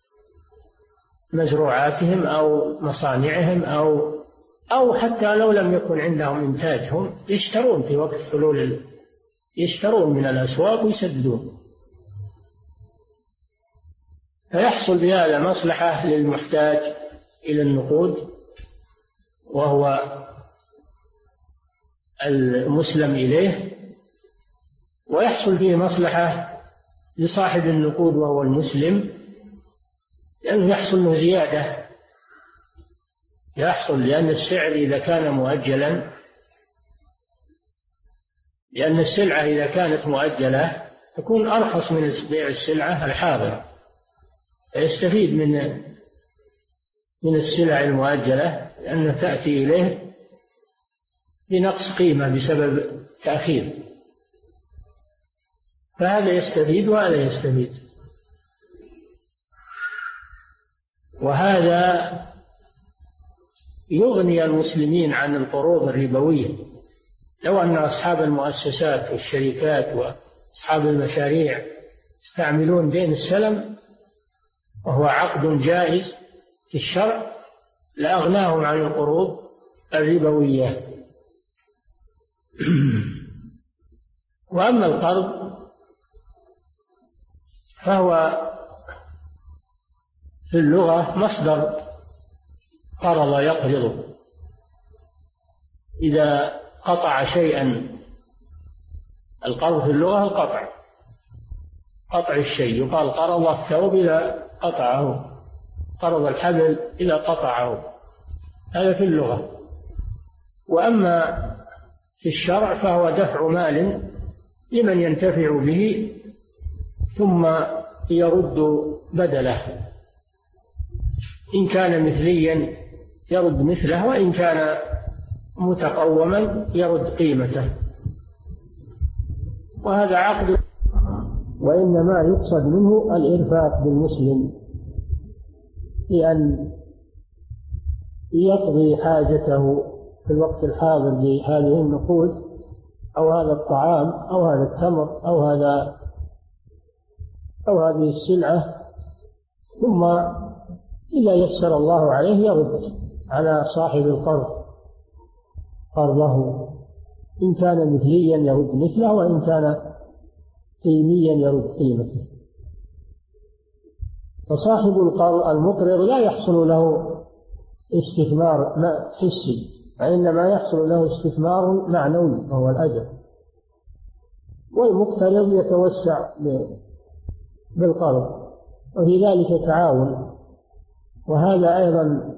مزروعاتهم أو مصانعهم أو حتى لو لم يكن عندهم إنتاج، هم يشترون في وقت حلول، يشترون من الأسواق ويسددون، فيحصل بهذا مصلحة للمحتاج إلى النقود وهو المسلم إليه، ويحصل فيه مصلحة لصاحب النقود وهو المسلم، لأنه يحصل له زيادة، لأن السعر إذا كان مؤجلا، لأن السلعة إذا كانت مؤجلة تكون أرخص من بيع السلعة الحاضرة، فيستفيد من السلع المؤجلة لأنها تأتي إليه بنقص قيمة بسبب تأخير، فهذا يستفيد وهذا يستفيد. وهذا يغني المسلمين عن القروض الربوية. لو أن أصحاب المؤسسات والشركات وأصحاب المشاريع يستعملون دين السلم وهو عقد جائز في الشرع لأغناهم عن القروض الربوية. وأما القرض فهو في اللغة مصدر قرض يقرض، إذا قطع شيئا، القرض في اللغة القطع، قطع الشيء، يقال قرض الثوب إذا قطعه، قرض الحبل إذا قطعه، هذا في اللغة. وأما في الشرع فهو دفع مال لمن ينتفع به ثم يرد بدله، إن كان مثليا يرد مثله، وإن كان متقوما يرد قيمته، وهذا عقد. وإنما يقصد منه الإرفاق بالمسلم لأن يقضي حاجته في الوقت الحاضر بهذه النقود أو هذا الطعام أو هذا التمر أو هذه السلعة، ثم إذا يسر الله عليه يرد على صاحب القرض قرضه، إن كان مثليا يرد مثله، وإن كان قيميا يرد قيمته. فصاحب القرض المقرض لا يحصل له استثمار حسي، وإنما يحصل له استثمار معنوي وهو الأجر، والمقترض يتوسع بالقرض، وفي ذلك تعاون. وهذا أيضا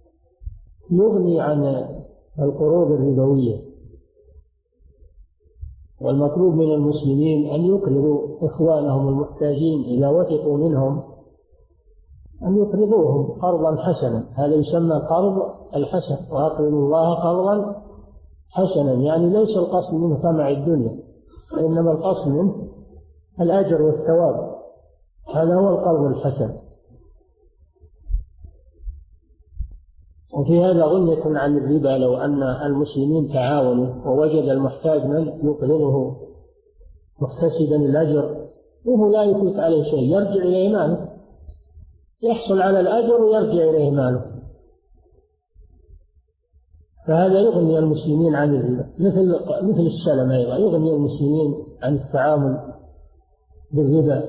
يغني عن القروض الربوية، والمطلوب من المسلمين أن يقرضوا إخوانهم المحتاجين إذا وثقوا منهم أن يقرضوهم قرضا حسنا، هذا يسمى القرض الحسن، وأقرضوا الله قرضا حسنا، يعني ليس القصد منه طمع الدنيا، وإنما القصد منه الأجر والثواب، هذا هو القرض الحسن. وفي هذا غنية عن الربا، لو أن المسلمين تعاونوا ووجد المحتاج من يقرضه محتسبا الأجر وهو لا يفوت عليه شيء، يرجع إليه ماله، يحصل على الأجر ويرجع إليه ماله، فهذا يغني المسلمين عن الربا. مثل السلم أيضا يغني المسلمين عن التعامل بالربا.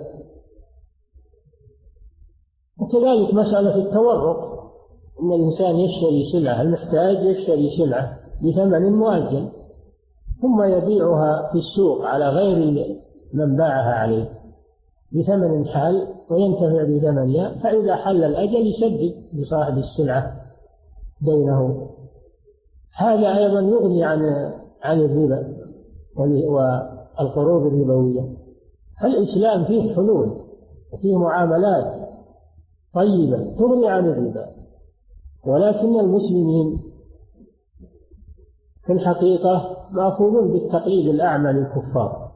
وكذلك مسألة التورق، أن الإنسان يشتري سلعة، المحتاج يشتري سلعة بثمن مؤجل ثم يبيعها في السوق على غير من باعها عليه بثمن حال وينتفع بثمنها، فإذا حل الأجل يسدد لصاحب السلعة دينه. هذا أيضا يغني عن الربا والقروض الربوية. الإسلام فيه حلول وفيه معاملات طيبة تغني عن الربا، ولكن المسلمين في الحقيقة مأخوذون بالتقليد الأعمى للكفار،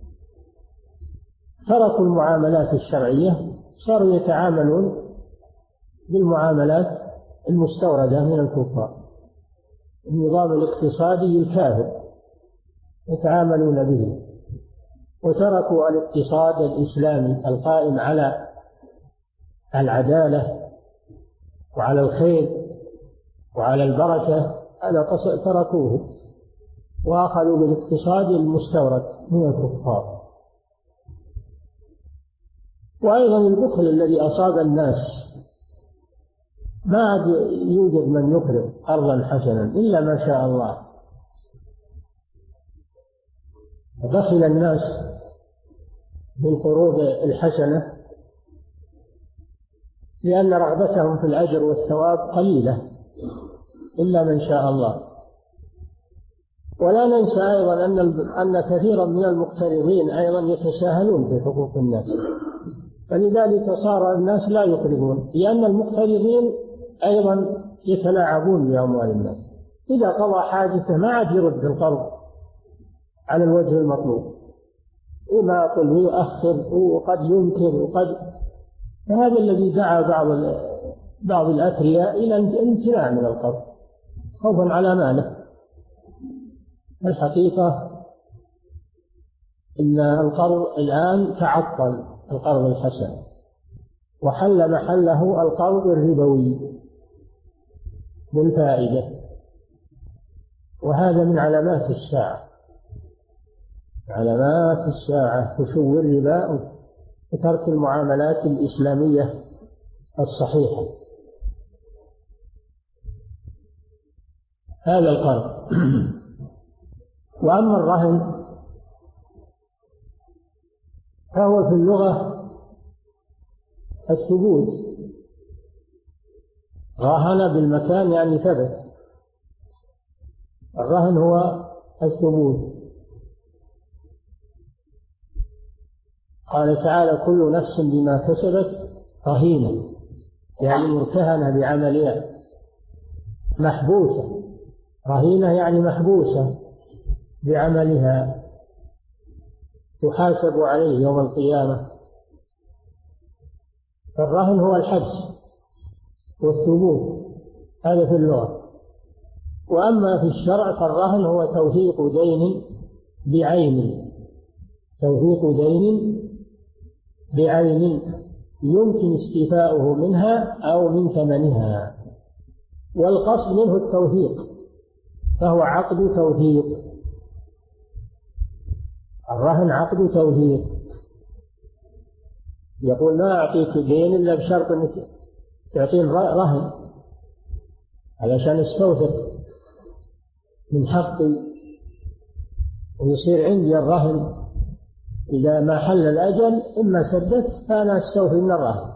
تركوا المعاملات الشرعية، صاروا يتعاملون بالمعاملات المستوردة من الكفار، النظام الاقتصادي الكافر يتعاملون به، وتركوا الاقتصاد الإسلامي القائم على العدالة وعلى الخير وعلى البركة، هذا تركوه وأخذوا بالاقتصاد المستورد من الكفار. وأيضا البخل الذي أصاب الناس، ما عاد يوجد من يقرض قرضا حسنا إلا ما شاء الله، بخل الناس بالقروض الحسنة لأن رغبتهم في الأجر والثواب قليلة إلا من شاء الله. ولا ننسى أيضا أن كثيرا من المقترضين أيضا يتساهلون في حقوق الناس، فلذلك صار الناس لا يقرضون، لأن المقترضين أيضا يتلاعبون بأموال الناس، إذا قضى حاجته ما عاد يرد القرض على الوجه المطلوب، يماطل ويؤخر وقد ينكر فهذا الذي دعا بعض الأثرياء إلى الامتناع من القرض خوفا على ماله. الحقيقة إن القرض الآن تعطل، القرض الحسن، وحل محله القرض الربوي بالفائدة، وهذا من علامات الساعة، علامات الساعة فشو الربا وترك المعاملات الإسلامية الصحيحة. هذا القرض. وأما الرهن فهو في اللغة الثبوت، راهن بالمكان يعني ثبت، الرهن هو الثبوت. قال تعالى كل نفس بما كسبت رهينة، يعني مرتهنة بعملها، محبوسة، رهينة يعني محبوسة بعملها، تحاسب عليه يوم القيامة. فالرهن هو الحبس والثبوت، هذا في اللغة. وأما في الشرع فالرهن هو توثيق دين بعين، توثيق دين بعين يمكن استيفاؤه منها أو من ثمنها، والقصد منه التوثيق، فهو عقد توثيق، الرهن عقد توثيق، يقول ما أعطيك دين إلا بشرط أنك تعطين رهن علشان استوثق من حقي ويصير عندي الرهن، إذا ما حل الأجل إما سددت فأنا أستوفي من الرهن.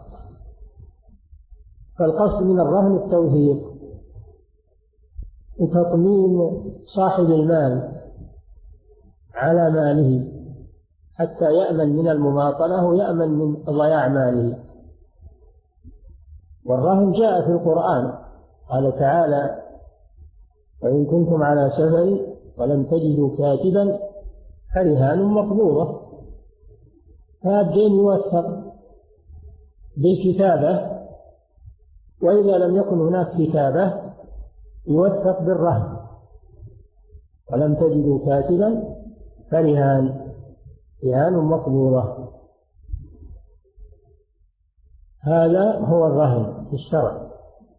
فالقصد من الرهن التوثيق وتطمين صاحب المال على ماله حتى يأمن من المماطلة ويأمن من ضياع ماله. والرهن جاء في القرآن، قال تعالى: وإن كنتم على سفر ولم تجدوا كاتبا فرهان مقبوضة. هذا الدين يوثق بالكتابة، وإذا لم يكن هناك كتابة يوثق بالرهن. ولم تجدوا كاتبا فرهان مقبوضة. هذا هو الرهن في الشرع.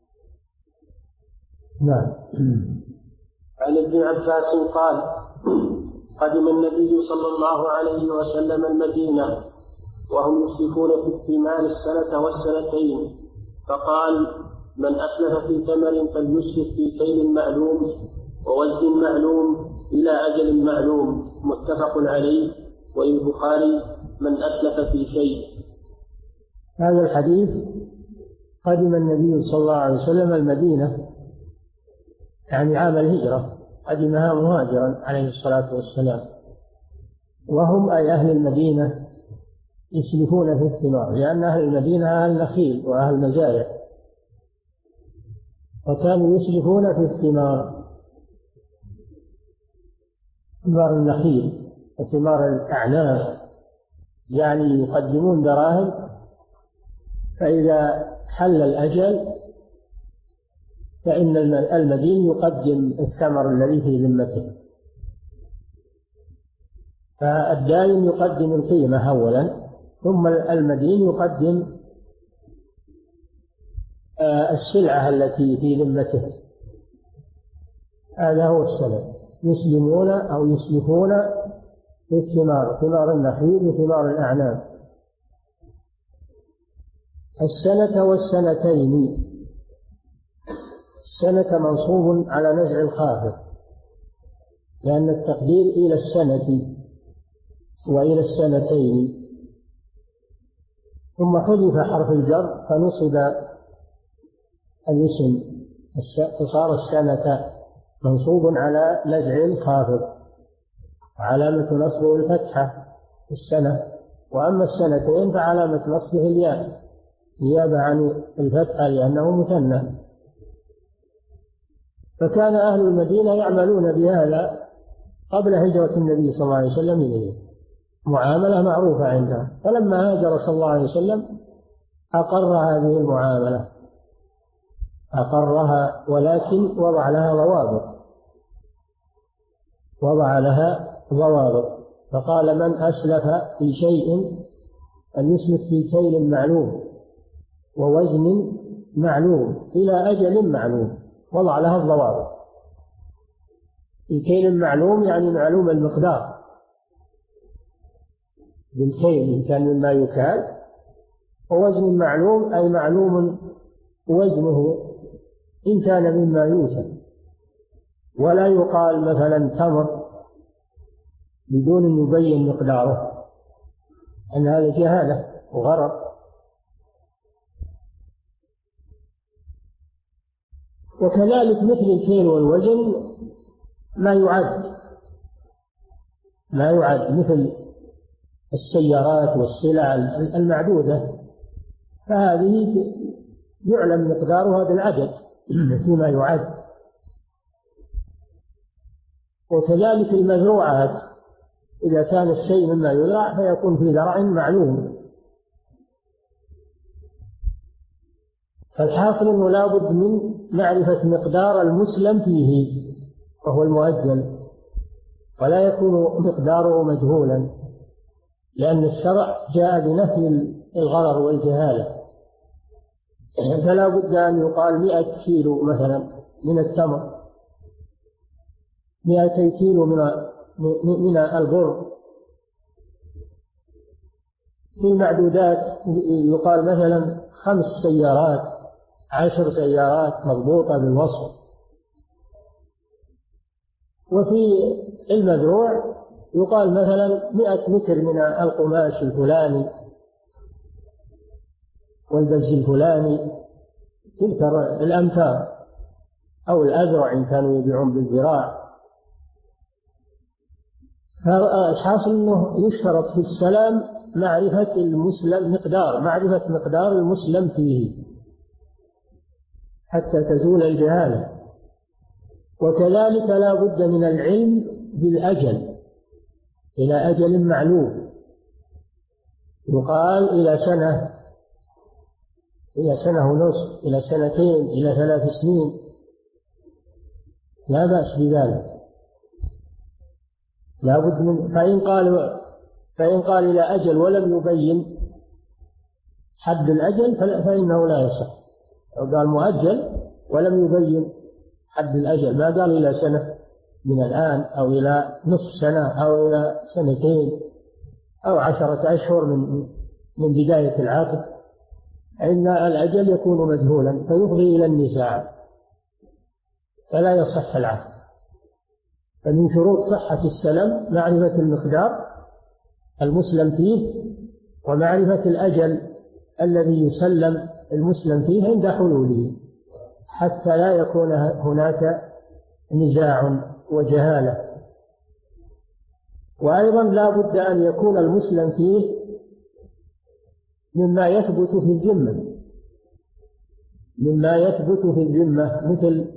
نعم. عن ابن عباس قال: قدم النبي صلى الله عليه وسلم المدينة وهم يشركون في الثمار السنة والسنتين، فقال: من أسلف في ثمر فليسلف في كيل معلوم ووزن معلوم إلى أجل معلوم، متفق عليه. وللبخاري: من أسلف في شيء. هذا الحديث: قدم النبي صلى الله عليه وسلم المدينة، يعني عام الهجرة، قدمها مهاجرا عليه الصلاة والسلام، وهم أي أهل المدينة يسلفون في الثمار، لأن أهل المدينة أهل نخيل وأهل مزارع، وكانوا يسلفون في الثمار، ثمار النخيل وثمار الأعناب، يعني يقدمون دراهم، فإذا حل الأجل فإن المدين يقدم الثمر الذي في ذمته، فالدائن يقدم القيمة أولا، ثم المدين يقدم السلعة التي في ذمته. هذا هو السلف، يسلمون أو يسلفون في الثمار، ثمار النخيل وثمار الأعناب. السنة والسنتين، السنة منصوب على نزع الخافض، لأن التقدير إلى السنة وإلى السنتين، ثم حذف حرف الجر فنصب الاسم، فصار السنة منصوب على نزع الخافض، وعلامة نصبه الفتحة السنة. وأما السنتين فعلامة نصبه الياء نيابة عن الفتحة لأنه مثنى. فكان أهل المدينة يعملون بهذا قبل هجرة النبي صلى الله عليه وسلم إليه، معاملة معروفة عندها. فلما هاجر صلى الله عليه وسلم أقر هذه المعاملة، أقرها، ولكن وضع لها ضوابط، فقال: من أسلف في شيء أن يسلف في كيل معلوم ووزن معلوم إلى أجل معلوم، وضع لها الضوابط. في كيل معلوم يعني معلوم المقدار بالكيل إن كان مما يكال، ووزن معلوم أي معلوم وزنه إن كان مما يوزن. ولا يقال مثلا تمر بدون أن يبين مقداره، أن هذا جهالة وغرر. وكذلك مثل الكيل والوزن ما يعد مثل السيارات والسلع المعدودة، فهذه يعلم مقدارها بالعدد فيما يعد. وكذلك المزروعات، إذا كان الشيء مما يزرع فيكون في زرع معلوم. فالحاصل أنه لا بد من معرفة مقدار المسلم فيه وهو المؤجل، ولا يكون مقداره مجهولا، لأن الشرع جاء بنفي الغرر والجهالة. فلا بد أن يقال 100 كيلو مثلا من التمر، 200 كيلو من البر. في المعدودات يقال مثلا 5 سيارات 10 سيارات مضبوطة بالوصف. وفي المزروع يقال مثلا 100 متر من القماش الفلاني والبز الفلاني، تلك الأمتار، أو الأذرع إن كانوا يبيعون بالذراع. فالحاصل أنه يشترط في السلام معرفة المسلم معرفة مقدار المسلم فيه حتى تزول الجهالة. وكذلك لا بد من العلم بالأجل إلى أجل معلوم، يقال إلى سنة، إلى سنة ونصف، إلى سنتين، إلى 3 سنين، لا بأس بذلك. لا بد من فإن قال إلى أجل ولم يبين حد الأجل فإنه لا يصح. أو قال مؤجل ولم يبين حد الأجل، ما قال إلى سنة من الآن أو إلى نصف سنة أو إلى 2 سنين أو 10 أشهر من بداية العقد، إن الأجل يكون مجهولا فيفضي إلى النزاع فلا يصح العقد. فمن شروط صحة السلم معرفة المقدار المسلم فيه ومعرفة الأجل الذي يسلم المسلم فيه عند حلوله، حتى لا يكون هناك نزاع وجهالة. وأيضا لا بد أن يكون المسلم فيه مما يثبت في الذمة، مثل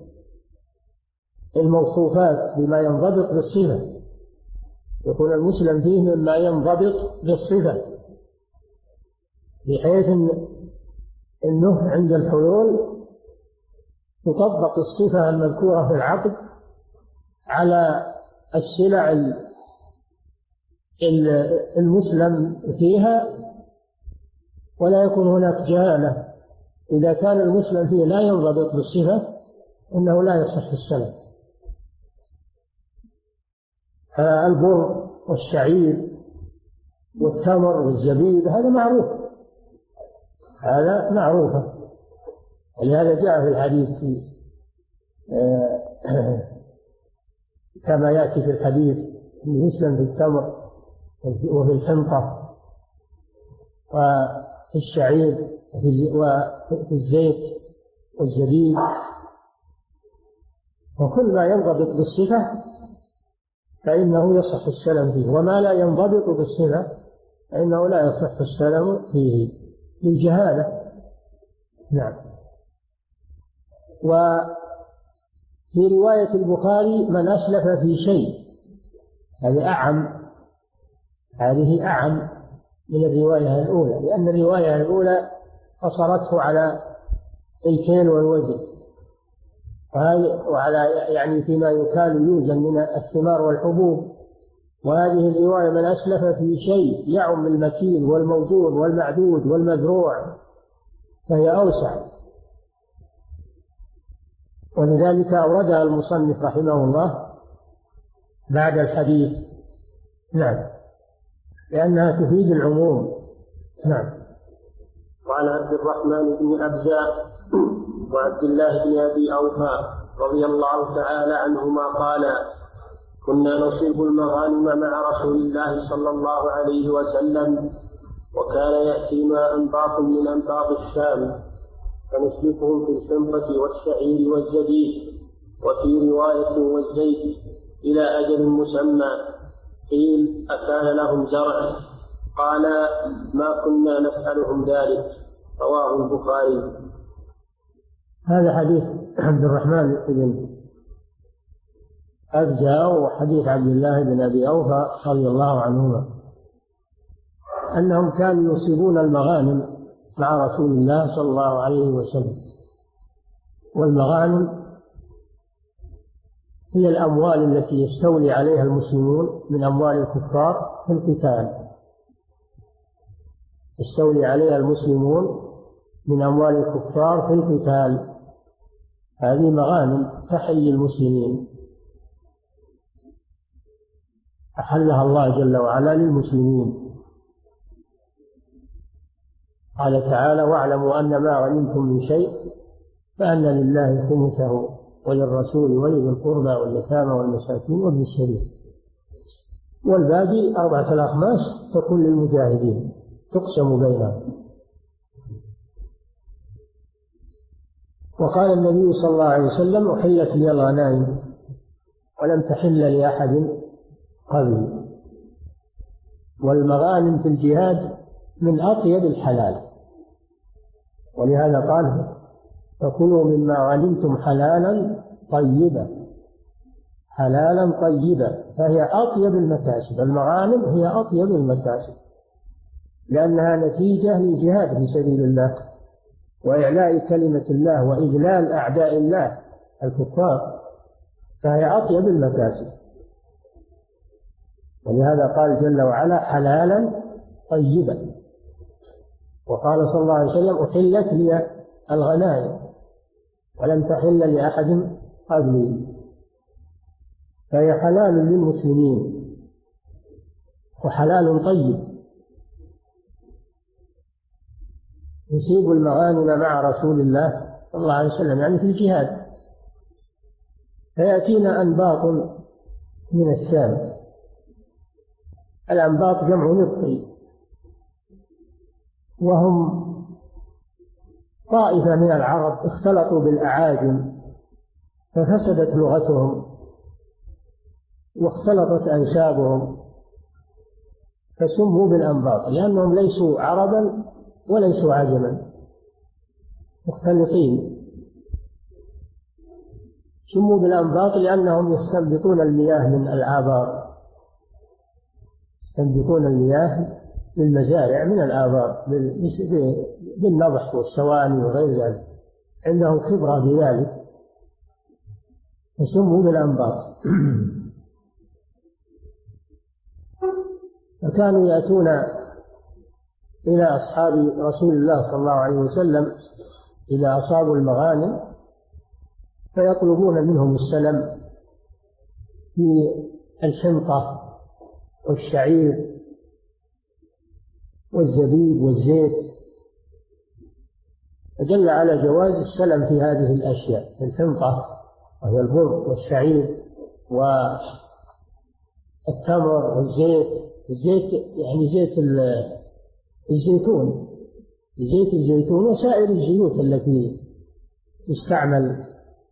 الموصوفات بما ينضبط بالصفة، يكون المسلم فيه مما ينضبط بالصفة، بحيث أنه عند الحلول تطبق الصفة المذكورة في العقد على السلع المسلم فيها، ولا يكون هناك جهالة. إذا كان المسلم فيه لا ينضبط بالصفة إنه لا يصح السلم. البر والشعير والتمر والزبيب هذا معروف، ولهذا جاء في الحديث كما يأتي في الحديث يسلم في التمر وفي الحنطة وفي الشعير وفي الزيت والزبيب، وكل ما ينضبط بالصفة فإنه يصح السلم فيه، وما لا ينضبط بالصفة فإنه لا يصح السلم فيه للجهالة. نعم. وفي رواية البخاري من أسلف في شيء، هذه أعم من الرواية الأولى، لأن الرواية الأولى قصرته على الكيل والوزن وعلى يعني فيما يكال يوزن من الثمار والحبوب، وهذه الرواية من أسلف في شيء يعم المكيل والموزون والمعدود والمذروع، فهي أوسع، ولذلك أوردها المصنف رحمه الله بعد الحديث. نعم، لأنها تفيد العموم. نعم. وعن عبد الرحمن بن أبزة وعبد الله بن أبي أوفى رضي الله تعالى عنهما قال: كنا نصيب المغانم مع رسول الله صلى الله عليه وسلم، وكان يأتينا أنباط من أنباط الشام فنسلكهم في الحنطة والشعير والزبيب، وفي رواية والزيت، إلى أجل مسمى. قيل: أكان لهم زرع؟ قال: ما كنا نسألهم ذلك. رواه البخاري. هذا حديث عبد الرحمن بن أبزة وحديث عبد الله بن أبي أوفى رضي الله عنهما أنهم كانوا يصيبون المغانم مع رسول الله صلى الله عليه وسلم. والمغانم هي الأموال التي يستولي عليها المسلمون من أموال الكفار في القتال، يستولي عليها المسلمون من أموال الكفار في القتال، هذه مغانم تحل المسلمين، أحلها الله جل وعلا للمسلمين. قال تعالى: واعلموا أن ما غنمتم من شيء فأن لله خمسه وللرسول ولذي القربى واليتامى والمساكين وابن السبيل، والباقي 4 الأخماس تكون للمجاهدين تقسم بينهم. وقال النبي صلى الله عليه وسلم: أحلت لي الغنائم ولم تحل لأحد قبل. والمغانم في الجهاد من أطيب الحلال، ولهذا قال فكلوا مما غنمتم حلالا طيبا، حلالا طيبا، فهي أطيب المكاسب. المغانم هي أطيب المكاسب لأنها نتيجة للجهاد في سبيل الله وإعلاء كلمة الله وإذلال أعداء الله الكفار، فهي أطيب المكاسب. ولهذا قال جل وعلا حلالا طيبا. وقال صلى الله عليه وسلم أحلت لي الغنائم ولم تحل لأحد قبلي، فهي حلال للمسلمين وحلال طيب. يصيب المغانم مع رسول الله صلى الله عليه وسلم يعني في الجهاد، فيأتينا أنباط من الشام. الأنباط جمع نبطي، وهم طائفة من العرب اختلطوا بالأعاجم ففسدت لغتهم واختلطت أنسابهم فسموا بالأنباط لأنهم ليسوا عربا وليسوا عجما، مختلطين. سموا بالأنباط لأنهم يستنبطون المياه من الآبار، يستنبطون المياه للمزارع من الآبار بالنضح والسواني وغير ذلك، عندهم خبرة بذلك فسموا بالأنباط. فكانوا يأتون إلى أصحاب رسول الله صلى الله عليه وسلم إذا أصابوا المغانم فيطلبون منهم السلم في الحنطة والشعير والزبيب والزيت، فدل على جواز السلم في هذه الأشياء، الحنطة وهي البر والشعير والتمر والزيت. الزيت يعني زيت الزيتون، زيت الزيتون وسائر الزيوت التي تستعمل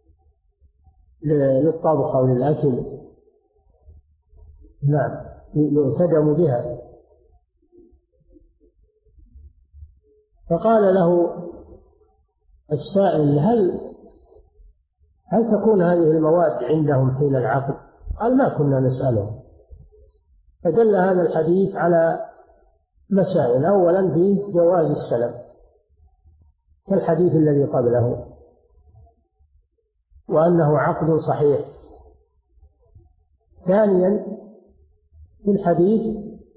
للطبخ أو للأكل، نعم يؤتدم بها. فقال له السائل هل تكون هذه المواد عندهم حين العقد؟ قال ما كنا نسألهم. فدل هذا الحديث على مسائل، أولا فيه جواز السلم كالحديث الذي قبله وأنه عقد صحيح. ثانيا في الحديث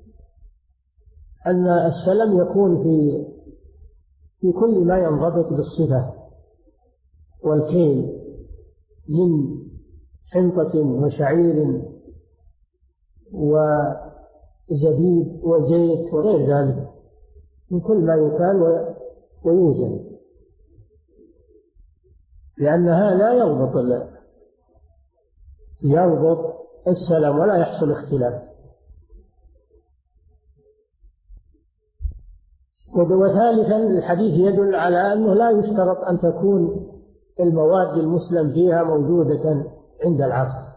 أن السلم يكون في كل ما ينضبط بالصفة والكيل من حنطة وشعير وزبيب وزيت وغير ذلك، من كل ما يكال ويوزن، لأن هذا يضبط السلم ولا يحصل اختلاف. وثالثا الحديث يدل على أنه لا يشترط أن تكون المواد المسلم فيها موجودة عند العقد،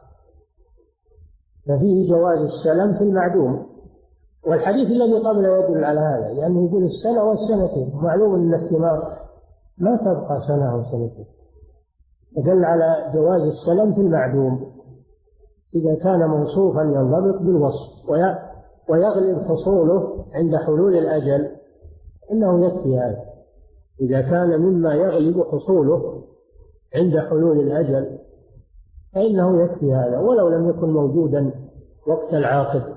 ففيه جواز السلم في المعدوم. والحديث الذي قبله يدل على هذا، لأنه يقول السنة والسنتين، معلوم أن الثمار ما تبقى سنة أو سنتين، يدل على جواز السلم في المعدوم إذا كان موصوفا ينضبط بالوصف ويغلب حصوله عند حلول الأجل، إنه يكفي هذا. إذا كان مما يغلب حصوله عند حلول الأجل فإنه يكفي هذا ولو لم يكن موجودا وقت العاقد،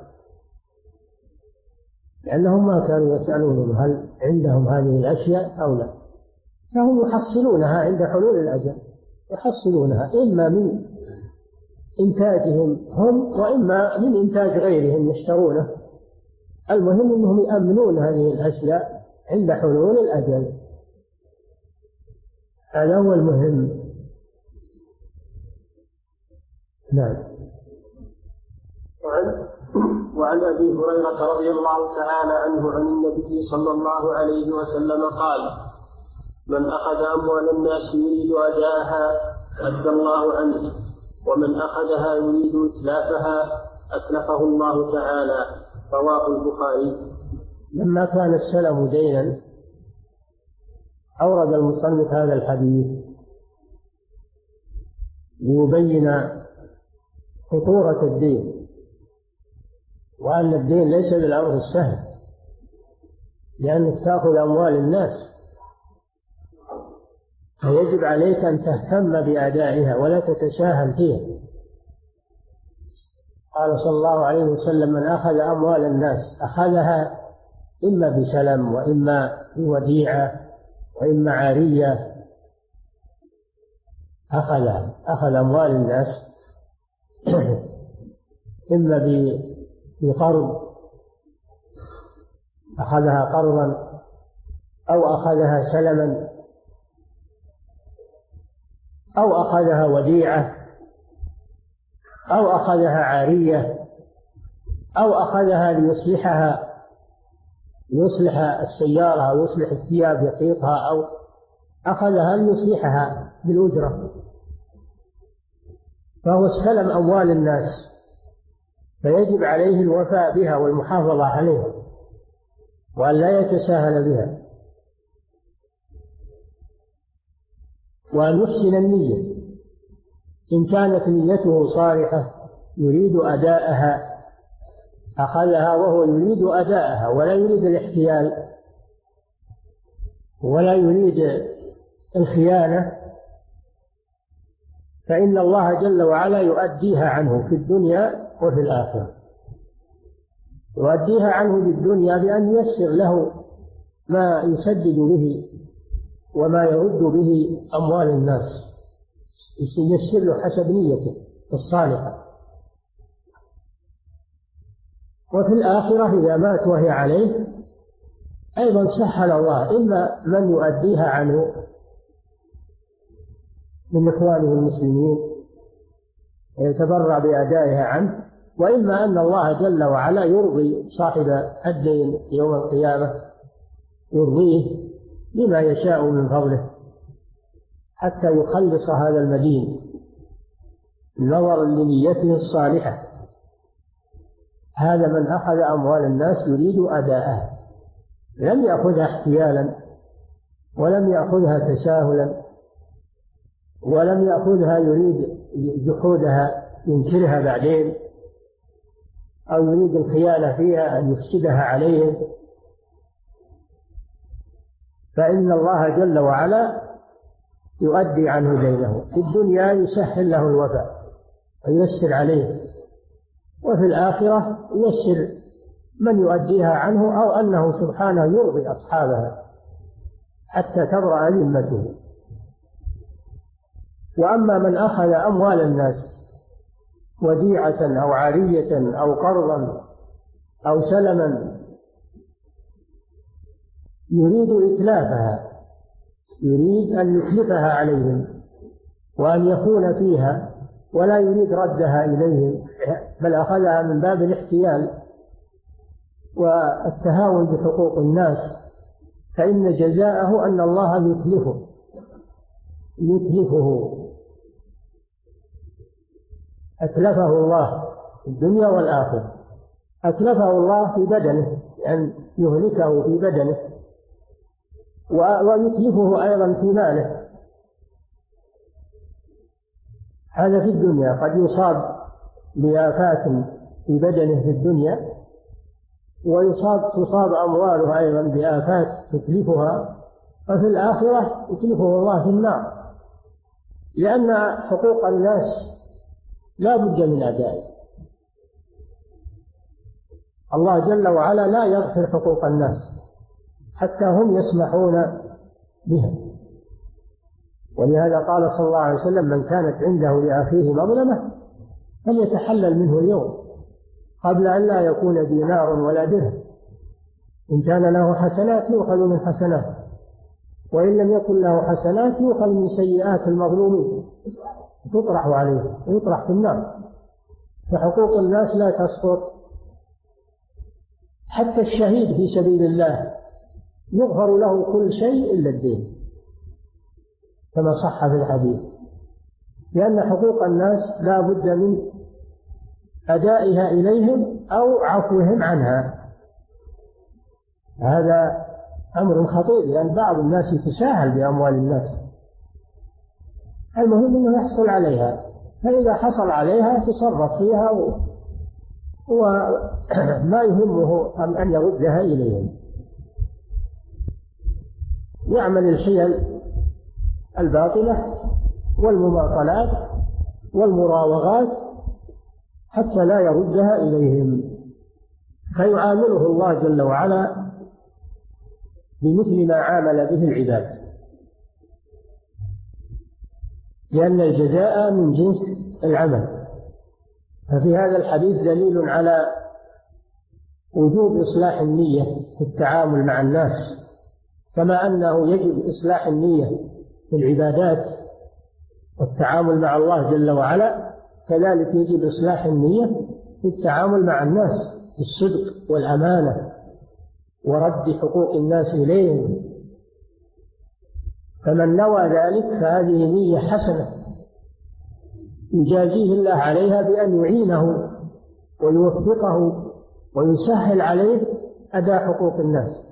لأنهم ما كانوا يسألونهم هل عندهم هذه الأشياء أو لا، فهم يحصلونها عند حلول الأجل، يحصلونها إما من إنتاجهم هم وإما من إنتاج غيرهم يشترونه. المهم أنهم يأمنون هذه الأشياء عند حلول الأجل، هذا هو المهم. نعم. وعن أبي هريرة رضي الله تعالى عنه عن النبي صلى الله عليه وسلم قال: من أخذ أموال الناس يريد أداءها أدى الله عنه، ومن أخذها يريد إتلافها أتلفه الله تعالى. رواه البخاري. لما كان السلم دينا أورد المصنف هذا الحديث ليبين خطورة الدين، وأن الدين ليس بالأمر السهل، لأنك تأخذ أموال الناس، فيجب عليك أن تهتم بأدائها ولا تتساهل فيها. قال صلى الله عليه وسلم: من أخذ أموال الناس أخذها إما بسلم وإما بوديعة وإما عارية، أخذ أموال الناس إما بقرض، أخذها قرضا، أو أخذها سلما، أو أخذها وديعة، أو أخذها عارية، أو أخذها ليصلح السيارة أو يصلح الثياب يخيطها، أو أخذها ليصلحها بالأجرة، فهو استلم أموال الناس، فيجب عليه الوفاء بها والمحافظة عليها وأن لا يتساهل بها، وأن يحسن النية إن كانت نيته صالحة يريد أداءها أخذها وهو يريد أداءها ولا يريد الاحتيال ولا يريد الخيانة، فإن الله جل وعلا يؤديها عنه في الدنيا وفي الآخرة. يؤديها عنه في الدنيا بأن ييسر له ما يسدد به وما يرد به أموال الناس، ييسر له حسب نيته الصالحة. وفي الآخرة إذا مات وهي عليه أيضا سهل الله إما من يؤديها عنه من إخوانه المسلمين ويتبرع بأدائها عنه، وإما أن الله جل وعلا يرضي صاحب الدين يوم القيامة، يرضيه بما يشاء من فضله حتى يخلص هذا المدين نظرا لنيته الصالحة. هذا من أخذ أموال الناس يريد أداءها، لم يأخذها احتيالا ولم يأخذها تساهلا ولم يأخذها يريد جحودها ينكرها بعدين أو يريد الخيانة فيها أن يفسدها عليهم، فإن الله جل وعلا يؤدي عنه دينه في الدنيا، يسهل له الوفاء وييسر عليه، وفي الآخرة ييسر من يؤديها عنه أو أنه سبحانه يرضي أصحابها حتى تبرأ ذمته. وأما من أخذ أموال الناس وديعة أو عارية أو قرضا أو سلما يريد إتلافها، يريد أن يتلفها عليهم وأن يكون فيها ولا يريد ردها إليهم، بل أخذها من باب الاحتيال والتهاون بحقوق الناس، فإن جزاءه أن الله يتلفه أتلفه الله في الدنيا والآخرة. أتلفه الله في بدنه أن يهلكه في بدنه، ويتلفه أيضا في ماله. هذا في الدنيا قد يصاب بآفات في بدنه في الدنيا، تصاب أمواله أيضا بآفات تتلفها، وفي الآخرة يتلفه الله في النار، لأن حقوق الناس لا بد من أدائه. الله جل وعلا لا يغفر حقوق الناس حتى هم يسمحون بها، ولهذا قال صلى الله عليه وسلم: من كانت عنده لأخيه مظلمة فليتحلل منه اليوم قبل أن لا يكون دينار ولا درهم. إن كان له حسنات يؤخذ من حسنات، وإن لم يكن له حسنات يؤخذ من سيئات المظلومين تطرح عليه ويطرح في النار. فحقوق الناس لا تسقط. حتى الشهيد في سبيل الله يغفر له كل شيء إلا الدين كما صح في الحديث، لأن حقوق الناس لا بد من أدائها إليهم أو عفوهم عنها. هذا أمر خطير، لأن بعض الناس يتساهل بأموال الناس، المهم أنه يحصل عليها، فإذا حصل عليها تصرف فيها وما يهمه أن يردها إليهم. يعمل الحيل الباطلة والمماطلات والمراوغات حتى لا يردها إليهم، فيعامله الله جل وعلا بمثل ما عامل به العباد، لأن الجزاء من جنس العمل. ففي هذا الحديث دليل على وجوب إصلاح النية في التعامل مع الناس، كما أنه يجب إصلاح النية في العبادات والتعامل مع الله جل وعلا، كذلك يجب إصلاح النية في التعامل مع الناس بالصدق والأمانة ورد حقوق الناس إليهم. فمن نوى ذلك فهذه نية حسنة يجازيه الله عليها بأن يعينه ويوفقه ويسهل عليه أداء حقوق الناس.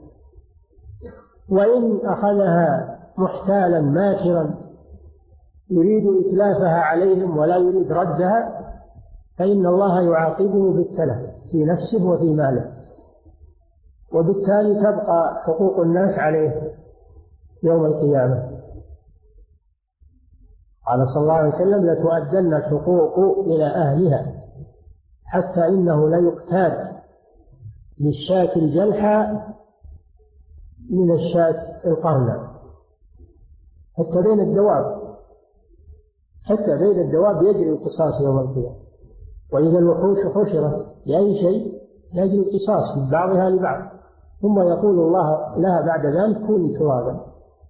وإن أخذها محتالا ماكرا يريد إتلافها عليهم ولا يريد ردها، فإن الله يعاقبه بالتلف في نفسه وفي ماله، وبالتالي تبقى حقوق الناس عليه يوم القيامة. قال صلى الله عليه وسلم: لتؤدن الحقوق إلى أهلها حتى إنه ليقتاد للشاة الجلحى من الشاة القرنى، حتى بين الدواب يجري القصاص يوم القيامة. وإذا الوحوش حشرت لأي شيء يجري القصاص من بعضها لبعض، ثم يقول الله لها بعد ذلك: كوني ترابا.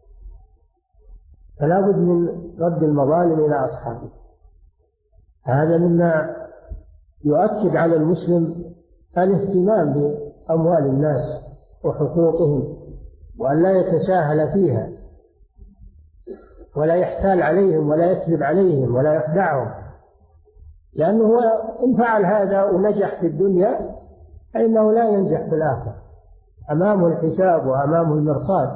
فلا بد من رد المظالم إلى أصحابه. هذا مما يؤكد على المسلم الاهتمام بأموال الناس وحقوقهم، وأن لا يتساهل فيها ولا يحتال عليهم ولا يكذب عليهم ولا يخدعهم، لأنه إن فعل هذا ونجح في الدنيا فإنه لا ينجح في الآخرة، أمامه الحساب وأمامه المرصاد،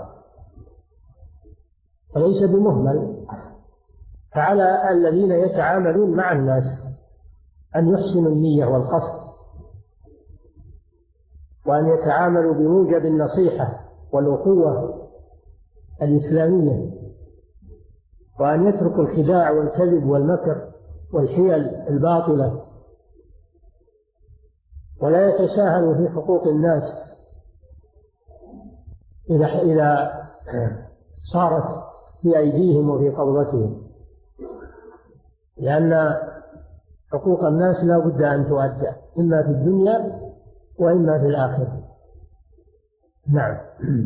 فليس بمهمل. فعلى الذين يتعاملون مع الناس أن يحسنوا النية والقصد، وأن يتعاملوا بموجب النصيحة والأخوة الإسلامية، وأن يتركوا الخداع والكذب والمكر والحيل الباطلة، ولا يتساهلوا في حقوق الناس إذا صارت في أيديهم وفي قبضتهم، لأن حقوق الناس لا بد أن تؤدى إما في الدنيا وإما في الآخرة. نعم.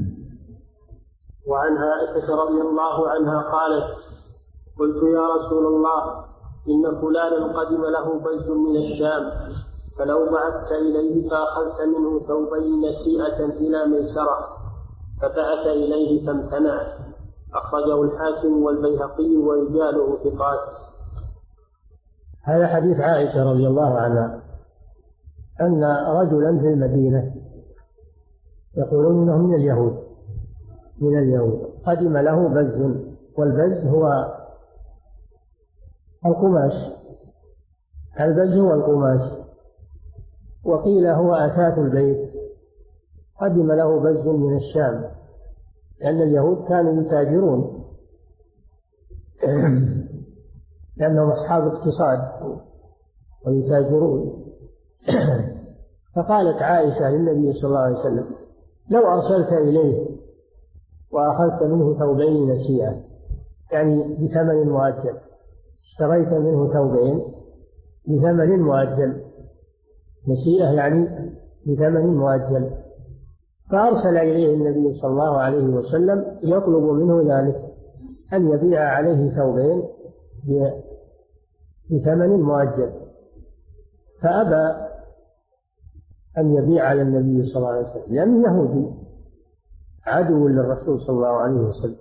وعن عائشة رضي الله عنها قالت: قلت يا رسول الله إن فلانا قدم له بيت من الشام، فلو بعثت إليه فأخذت منه ثوبين نسيئة إلى ميسرة، فبعث إليه فامتنع. أخرجه الحاكم والبيهقي ورجاله ثقات. هذا حديث عائشة رضي الله عنها أن رجلا في المدينة يقولون إنه من اليهود قدم له بز، والبز هو القماش، البز هو القماش، وقيل هو أثاث البيت. قدم له بز من الشام، لأن اليهود كانوا يتاجرون لأنهم أصحاب اقتصاد ويتاجرون. فقالت عائشة للنبي صلى الله عليه وسلم: لو أرسلت إليه وأخذت منه ثوبين نسيئة، يعني بثمن مؤجل، اشتريت منه ثوبين بثمن مؤجل، نسيئة يعني بثمن مؤجل، فأرسل إليه النبي صلى الله عليه وسلم يطلب منه ذلك، أن يبيع عليه ثوبين بثمن مؤجل، فأبى أن يبيع على النبي صلى الله عليه وسلم، لأنه يهودي عدو للرسول صلى الله عليه وسلم.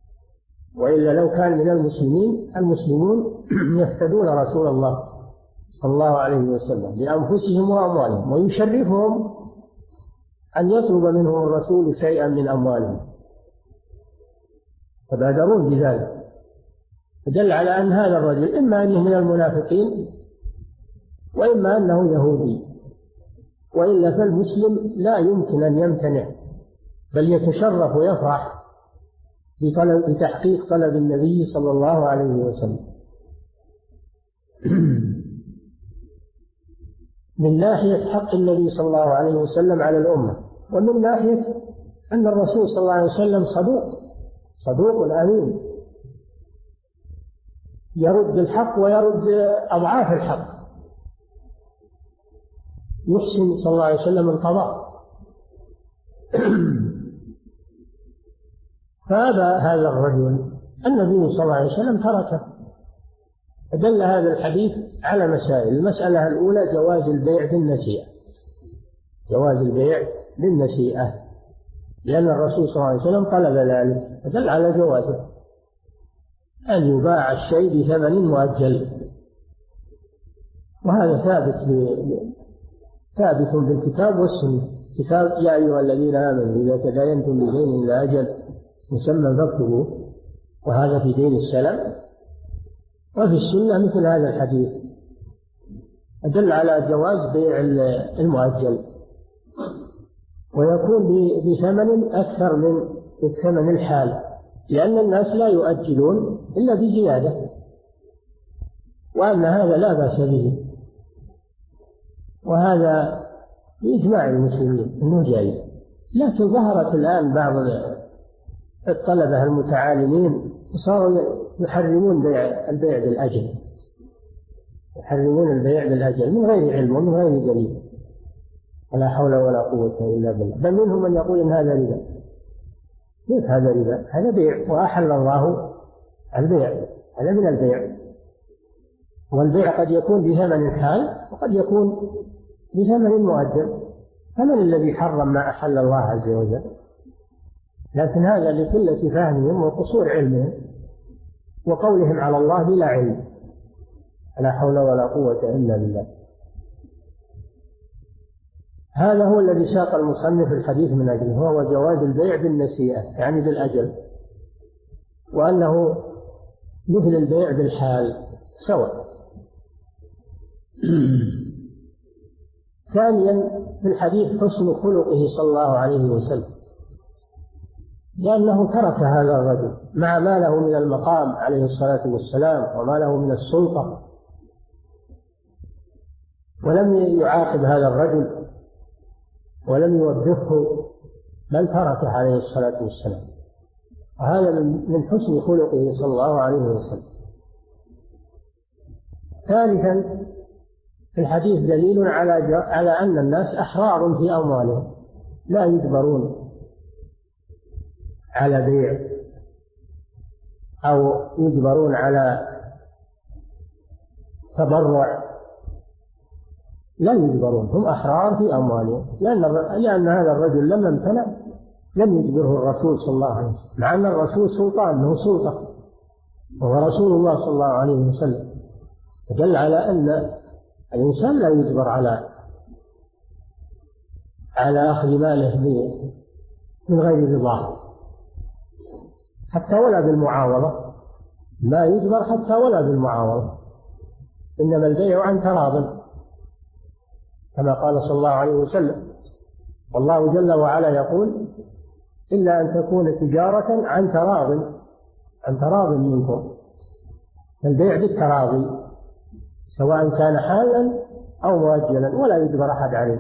وإلا لو كان من المسلمون يفتدون رسول الله صلى الله عليه وسلم بأنفسهم وأموالهم، ويشرفهم أن يطلب منهم الرسول شيئا من أموالهم، فبادرون بذلك. فدل على أن هذا الرجل إما أنه من المنافقين وإما أنه يهودي، وإلا فالمسلم لا يمكن أن يمتنع، بل يتشرف ويفرح بتحقيق طلب النبي صلى الله عليه وسلم. من ناحية حق النبي صلى الله عليه وسلم على الأمة، ومن ناحية أن الرسول صلى الله عليه وسلم صدوق أمين، يرد الحق ويرد أضعاف الحق، يحسن صلى الله عليه وسلم القضاء. هذا الرجل النبي صلى الله عليه وسلم تركه. فدل هذا الحديث على مسائل. المسألة الأولى جواز البيع بالنسيئة، جواز البيع بالنسيئة، لأن الرسول صلى الله عليه وسلم طلب ذلك، فدل على جوازه أن يباع الشيء بثمن مؤجل، وهذا ثابت بالكتاب والسنة. كتاب يا أيها الذين آمنوا إذا تداينتم بدين إلى أجل مسمى فاكتبوه، وهذا في دين السلم. وفي السنة مثل هذا الحديث أدل على جواز بيع المؤجل، ويكون بثمن أكثر من الثمن الحال، لأن الناس لا يؤجلون إلا بزيادة، وأن هذا لا بأس به، وهذا بإجماع المسلمين أنه جائز. لكن ظهرت الآن بعض الطلبة المتعالمين صاروا يحرمون البيع بالأجل، يحرمون البيع بالأجل من غير علم ومن غير دليل، ولا حول ولا قوة إلا بالله. بل منهم من يقول إن هذا ربا. كيف هذا ربا؟ هذا بيع، وأحل الله البيع، هذا من البيع. والبيع قد يكون بثمن حال وقد يكون بثمن مؤجل، فمن الذي حرم ما أحل الله عز وجل؟ لكن هذا لقلة فهمهم وقصور علمهم وقولهم على الله بلا علم، لا حول ولا قوة إلا بالله. هذا هو الذي ساق المصنف الحديث من أجله، هو جواز البيع بالنسيئة يعني بالأجل، وأنه مثل البيع بالحال سواء. ثانيا في الحديث حسن خلقه صلى الله عليه وسلم، لأنه ترك هذا الرجل مع ما له من المقام عليه الصلاة والسلام وما له من السلطة، ولم يعاقب هذا الرجل ولم يوبخه، بل تركه عليه الصلاة والسلام. وهذا من حسن خلقه صلى الله عليه وسلم. ثالثا في الحديث دليل على أن الناس أحرار في أموالهم، لا يجبرون على بيع أو يجبرون على تبرع، لا يجبرون، هم أحرار في أموالهم، لأن هذا الرجل لما امتنع لم يجبره الرسول صلى الله عليه وسلم، مع أن الرسول سلطان له سلطة وهو رسول الله صلى الله عليه وسلم. فدل على أن الإنسان لا يجبر على أخذ ماله من غير رضاه، حتى ولا بالمعاوضة، لا يجبر حتى ولا بالمعاوضة، إنما البيع عن تراض كما قال صلى الله عليه وسلم. والله جل وعلا يقول إلا أن تكون تجارة عن تراض منكم. البيع بالتراضي سواء كان حالا أو مؤجلا، ولا يجبر أحد عليه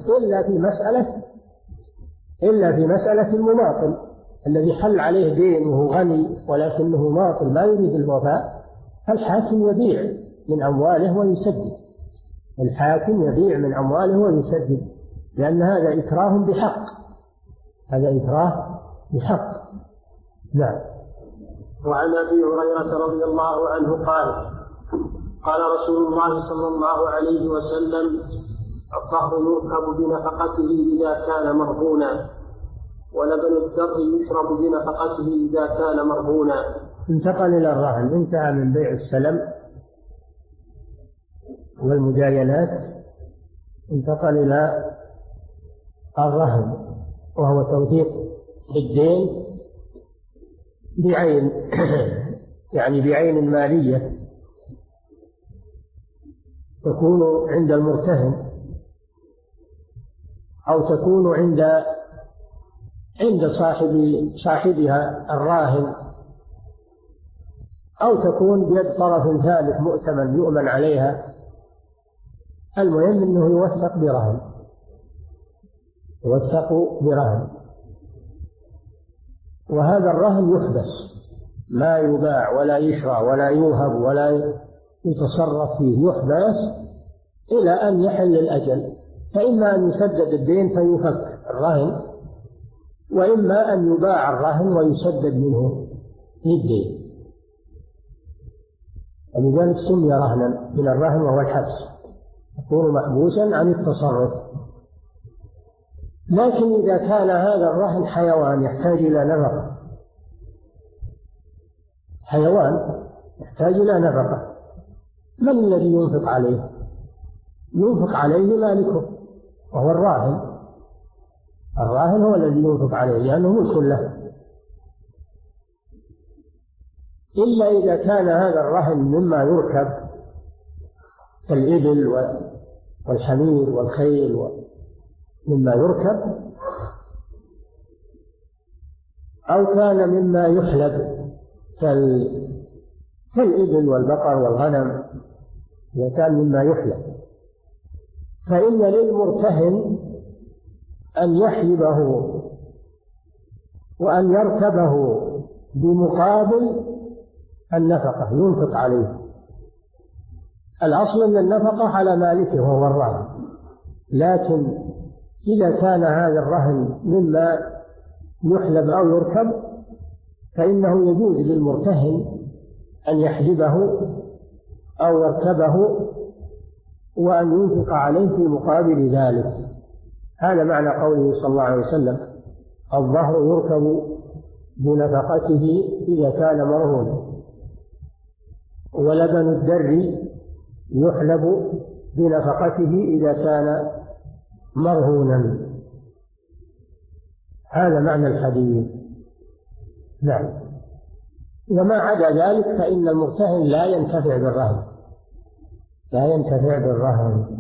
إلا في مسألة المماطل الذي حل عليه دين وهو غني ولكنه ماطل ما يريد الوفاء، فالحاكم يبيع من أمواله ويسدد، الحاكم يبيع من أمواله ويسدد، لأن هذا إكراه بحق، هذا إكراه بحق. نعم. وعن أبي هريرة رضي الله عنه قال رسول الله صلى الله عليه وسلم: الظهر يركب بنفقته إذا كان مرهونا، ولبن الدر يشرب بنفقته إذا كان مرهونا. انتقل إلى الرهن، انتهى من بيع السلم والمجايلات انتقل إلى الرهن، وهو توثيق الدين بعين يعني بعين مالية تكون عند المرتهن أو تكون عند صاحبها الراهن، أو تكون بيد طرف ثالث مؤتمن يؤمن عليها. المهم أنه يوثق برهن، وهذا الرهن يحبس، لا يباع ولا يشرى ولا يوهب ولا يتصرف فيه، يحبس إلى أن يحل الأجل، فإما أن يسدد الدين فيفك الرهن، وإما أن يباع الرهن ويسدد منه الدين. ولذلك سمي رهنا من الرهن وهو الحبس، يكون محبوسا عن التصرف. لكن إذا كان هذا الرهن حيوان يحتاج إلى نفقة، حيوان يحتاج إلى نفقة، من الذي ينفق عليه؟ ينفق عليه مالكه وهو الراهن. الراهن هو الذي ينفق عليه لأنه ملك له، إلا إذا كان هذا الرهن مما يركب كالإبل والحمير والخيل مما يركب، أو كان مما يحلب كالإبل والبقر والغنم، إذا كان مما يحلب فإن للمرتهن أن يحلبه وأن يركبه بمقابل النفقة، ينفق عليه. الأصل أن النفقة على مالكه وهو الراهن، لكن إذا كان هذا الرهن مما يحلب أو يركب فإنه يجوز للمرتهن أن يحلبه أو يركبه وأن ينفق عليه في مقابل ذلك. هذا معنى قوله صلى الله عليه وسلم: الظهر يركب بنفقته إذا كان مرهونا، ولبن الدر يحلب بنفقته إذا كان مرهونا. هذا معنى الحديث. نعم. وما عدا ذلك فإن المرتهن لا ينتفع بالرهن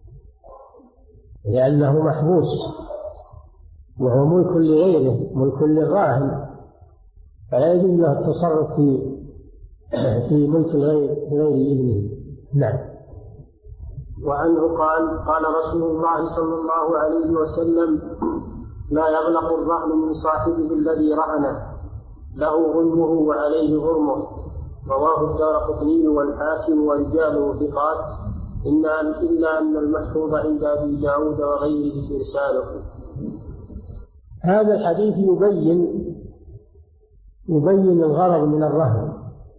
لأنه محبوس، وهو ملك لغيره، ملك للراهن، فلا يجوز له التصرف في ملك الغير بغير إذنه. نعم. وعنه قال رسول الله صلى الله عليه وسلم: لا يغلق الرهن من صاحبه الذي رهنه، له غنمه وعليه غرمه. رواه الدارقطني والحاكم ورجاله ثقات، إلا أن المحفوظ عند أبي داود وغيره إرساله. هذا الحديث يبين الغرض من الرهن،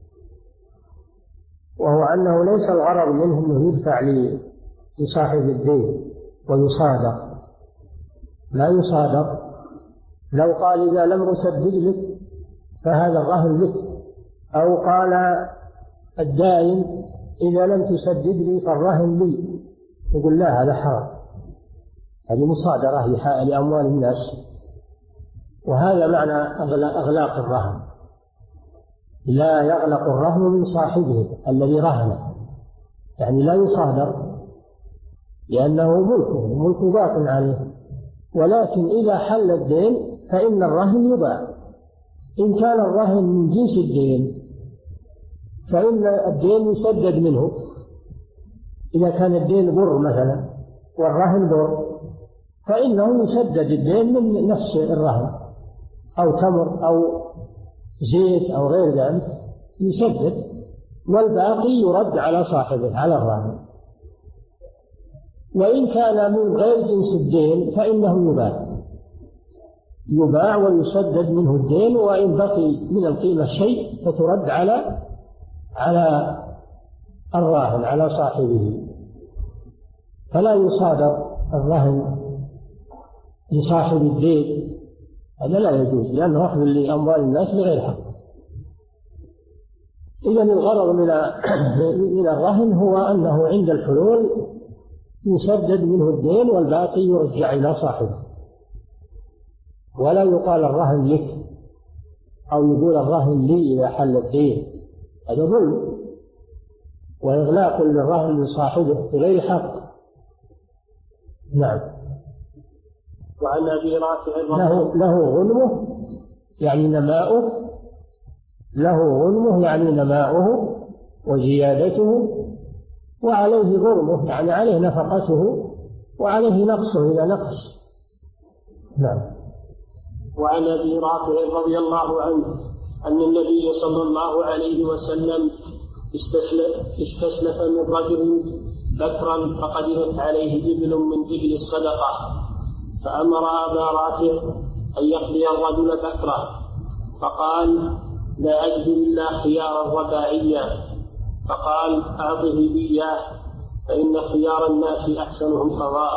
وهو أنه ليس الغرض منه أنه يدفع لصاحب الدين ويصادق، لا يصادق. لو قال: إذا لم أسدد لك فهذا الرهن لك، أو قال الدائن: إذا لم تسدد لي فالرهن لي، يقول: لا، هذا حرام، هذه مصادرة لأموال الناس. وهذا معنى أغلاق الرهن. لا يغلق الرهن من صاحبه الذي رهنه، يعني لا يصادر لأنه ملك باق عليه. ولكن إذا حل الدين فإن الرهن يباع. إن كان الرهن من جنس الدين فإن الدين يسدد منه. إذا كان الدين بر مثلا والرهن بر فإنه يسدد الدين من نفس الرهن، أو تمر أو زيت أو غير ذلك يسدد، والباقي يرد على صاحبه، على الراهن. وإن كان من غير جنس الدين فإنه يباع ويسدد منه الدين، وإن بقي من القيمة شيء فترد على الراهن، على صاحبه. فلا يصادر الرهن لصاحب الدين، هذا لا يجوز، لأنه أخذ لأموال الناس بغير حق. إذا الغرض من الرهن هو أنه عند الحلول يسدد منه الدين والباقي يرجع إلى صاحبه، ولا يقال الرهن لك أو يقول الرهن لي إذا حل الدين، هذا ظلم وإغلاق للرهن لصاحبه بغير حق. نعم. وعن أبي رافع له غنمه يعني نماؤه، له غنمه يعني نماؤه وزيادته، وعليه غرمه يعني عليه نفقته وعليه نقصه إذا نقص. نعم. وعن أبي رافع رضي الله عنه أن النبي صلى الله عليه وسلم استسلف من رجل بكرا فقدمت عليه إبل من إبل الصدقة، فأمر أبا رافع أن يقضي الرجل بكره، فقال لا أجد إلا خيارا رباعيا، فقال أعطه إياه فإن خيار الناس أحسنهم قضاء.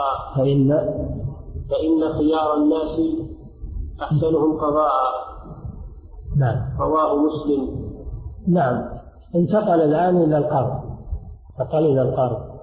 فإن خيار الناس أحسنهم قضاء. نعم. رواه مسلم. نعم. انتقل الآن إلى القرض.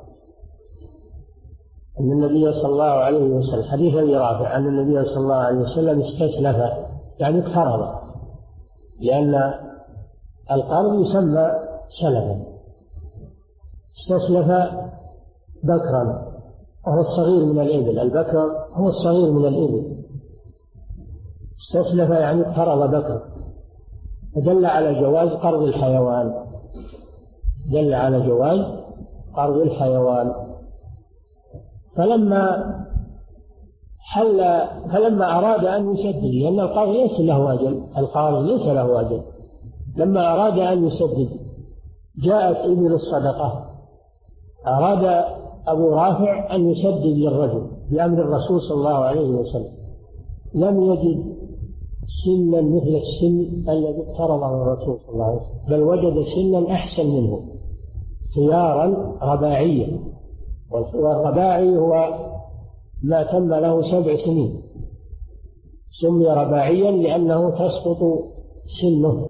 أن النبي صلى الله عليه وسلم حديث أبي رافع أن النبي صلى الله عليه وسلم استسلف يعني اقترض، لأن القرض يسمى سلفا. استسلف بكرا وهو الصغير من الإبل، البكر هو الصغير من الإبل. استسلف يعني اقترض بكر، فدل على جواز قرض الحيوان، دل على جواز قرض الحيوان. فلما أراد أن يسدد، لأن القرض ليس له أجل، لما أراد أن يسدد جاءت إبل الصدقة، أراد أبو رافع أن يسدد للرجل بأمر الرسول صلى الله عليه وسلم، لم يجد سنا مثل السن الذي اقترضه الرسول صلى الله عليه وسلم، بل وجد سنا أحسن منه، خيارا رباعيا. والرباعي هو ما تم له 7 سنين، سمي رباعيا لأنه تسقط سنه